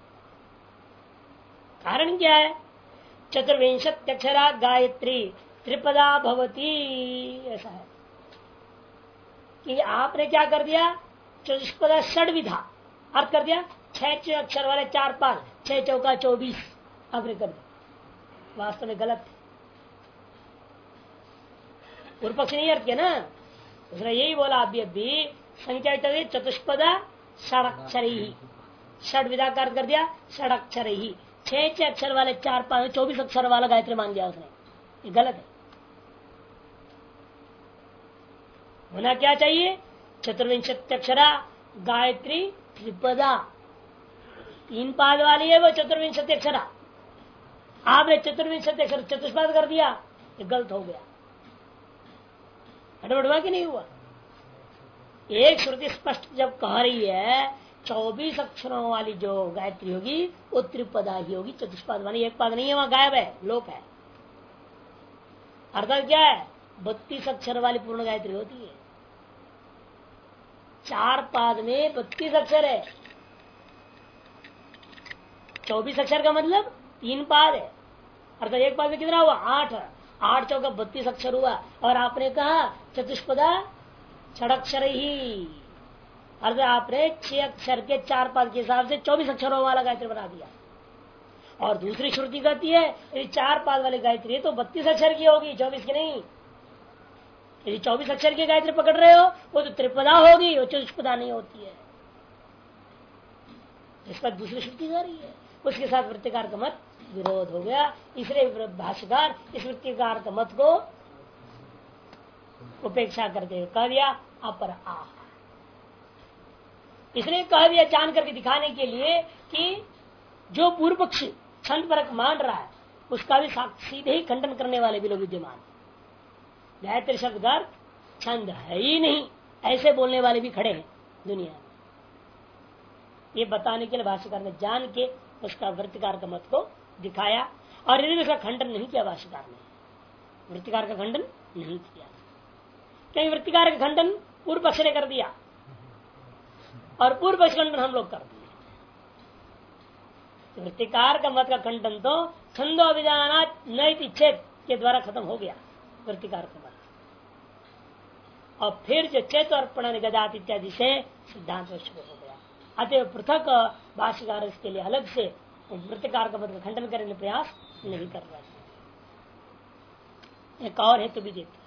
कारण क्या है, चतुर्विंशत्यक्षरा गायत्री त्रिपदा भवती, ऐसा है कि आपने क्या कर दिया, चतुष्पदा षड्विधा अर्थ कर दिया, 6 अक्षर वाले 4 पाद, 6 चौका 24 आपने कर दिया, वास्तव में गलत है, पूर्व पक्ष नहीं अर्थ किया ना, उसने यही बोला अभी संख्या चतुष्पदा षडक्षर ही, षड्विधा का अर्थ कर दिया षडक्षर ही, 6 अक्षर वाले 4 पाद 24 अक्षर वाला गायत्री मान लिया उसने, ये गलत है। होना क्या चाहिए, चतुर्विंशत्यक्षरा गायत्री त्रिपदा, 3 पाद वाली है वो चतुर्विंशत्यक्षरा, आपने चतुर्विंशत्यक्षर चतुष्पाद कर दिया, ये गलत हो गया, हटवटवा कि नहीं हुआ। एक श्रुति स्पष्ट जब कह रही है 24 अक्षरों वाली जो गायत्री होगी वो त्रिपदा ही होगी, चतुष्पाद वाली, एक पाद नहीं है, वहां गायब है, लोप है, अर्थात क्या है, 32 अक्षर वाली पूर्ण गायत्री होती है, 4 पाद में 32 अक्षर है, 24 अक्षर का मतलब 3 पाद है, अर्थात एक पाद में कितना हुआ 8 चौका 32 अक्षर हुआ, और आपने कहा चतुष्पदा षडक्षर ही, अर्थात आपने 6 अक्षर के 4 पाद के हिसाब से 24 अक्षरों वाला गायत्री बना दिया। और दूसरी श्रुति कहती है यदि 4 पाद वाली गायत्री है तो 32 अक्षर की होगी, 24 की नहीं। यदि 24 अक्षर की गायत्री पकड़ रहे हो वो तो त्रिपदा होगी, वो चतुष्पदा नहीं होती है, इस पर दूसरी श्रुति जा रही है, उसके साथ वृत्तिकार का मत विरोध हो गया, इसलिए भाष्यकार इस वृत्तिकार का मत को उपेक्षा करते हुए कह दिया अपर आ, इसलिए कह दिया जान करके दिखाने के लिए कि जो पूर्व पक्षी छंद परक मान रहा है उसका भी सीधे ही खंडन करने वाले भी लोग विद्यमान, गायत्री शब्द का छंद है ही नहीं ऐसे बोलने वाले भी खड़े हैं दुनिया में। ये बताने के लिए भाष्यकार ने जान के उसका वृत्तिकार का मत को दिखाया, और यदि उसका खंडन नहीं किया भाष्यकार ने, वृत्तिकार का खंडन नहीं किया, क्योंकि वृत्तिकार का खंडन पूर्व पक्ष ने कर दिया और पूर्व पक्ष खंडन हम लोग कर दिए। वृत्तिकार का मत का खंडन तो छंदो विधानात नैति छेद के द्वारा खत्म हो गया वृत्तिकार का मत, और फिर जो चेत और प्रण गदात इत्यादि से सिद्धांत शुरू हो गया। अतः पृथक भाष्यकार इसके लिए अलग से वृत्तिकार का मत का खंडन करने प्रयास नहीं कर रहा है। एक और हेतु भी देते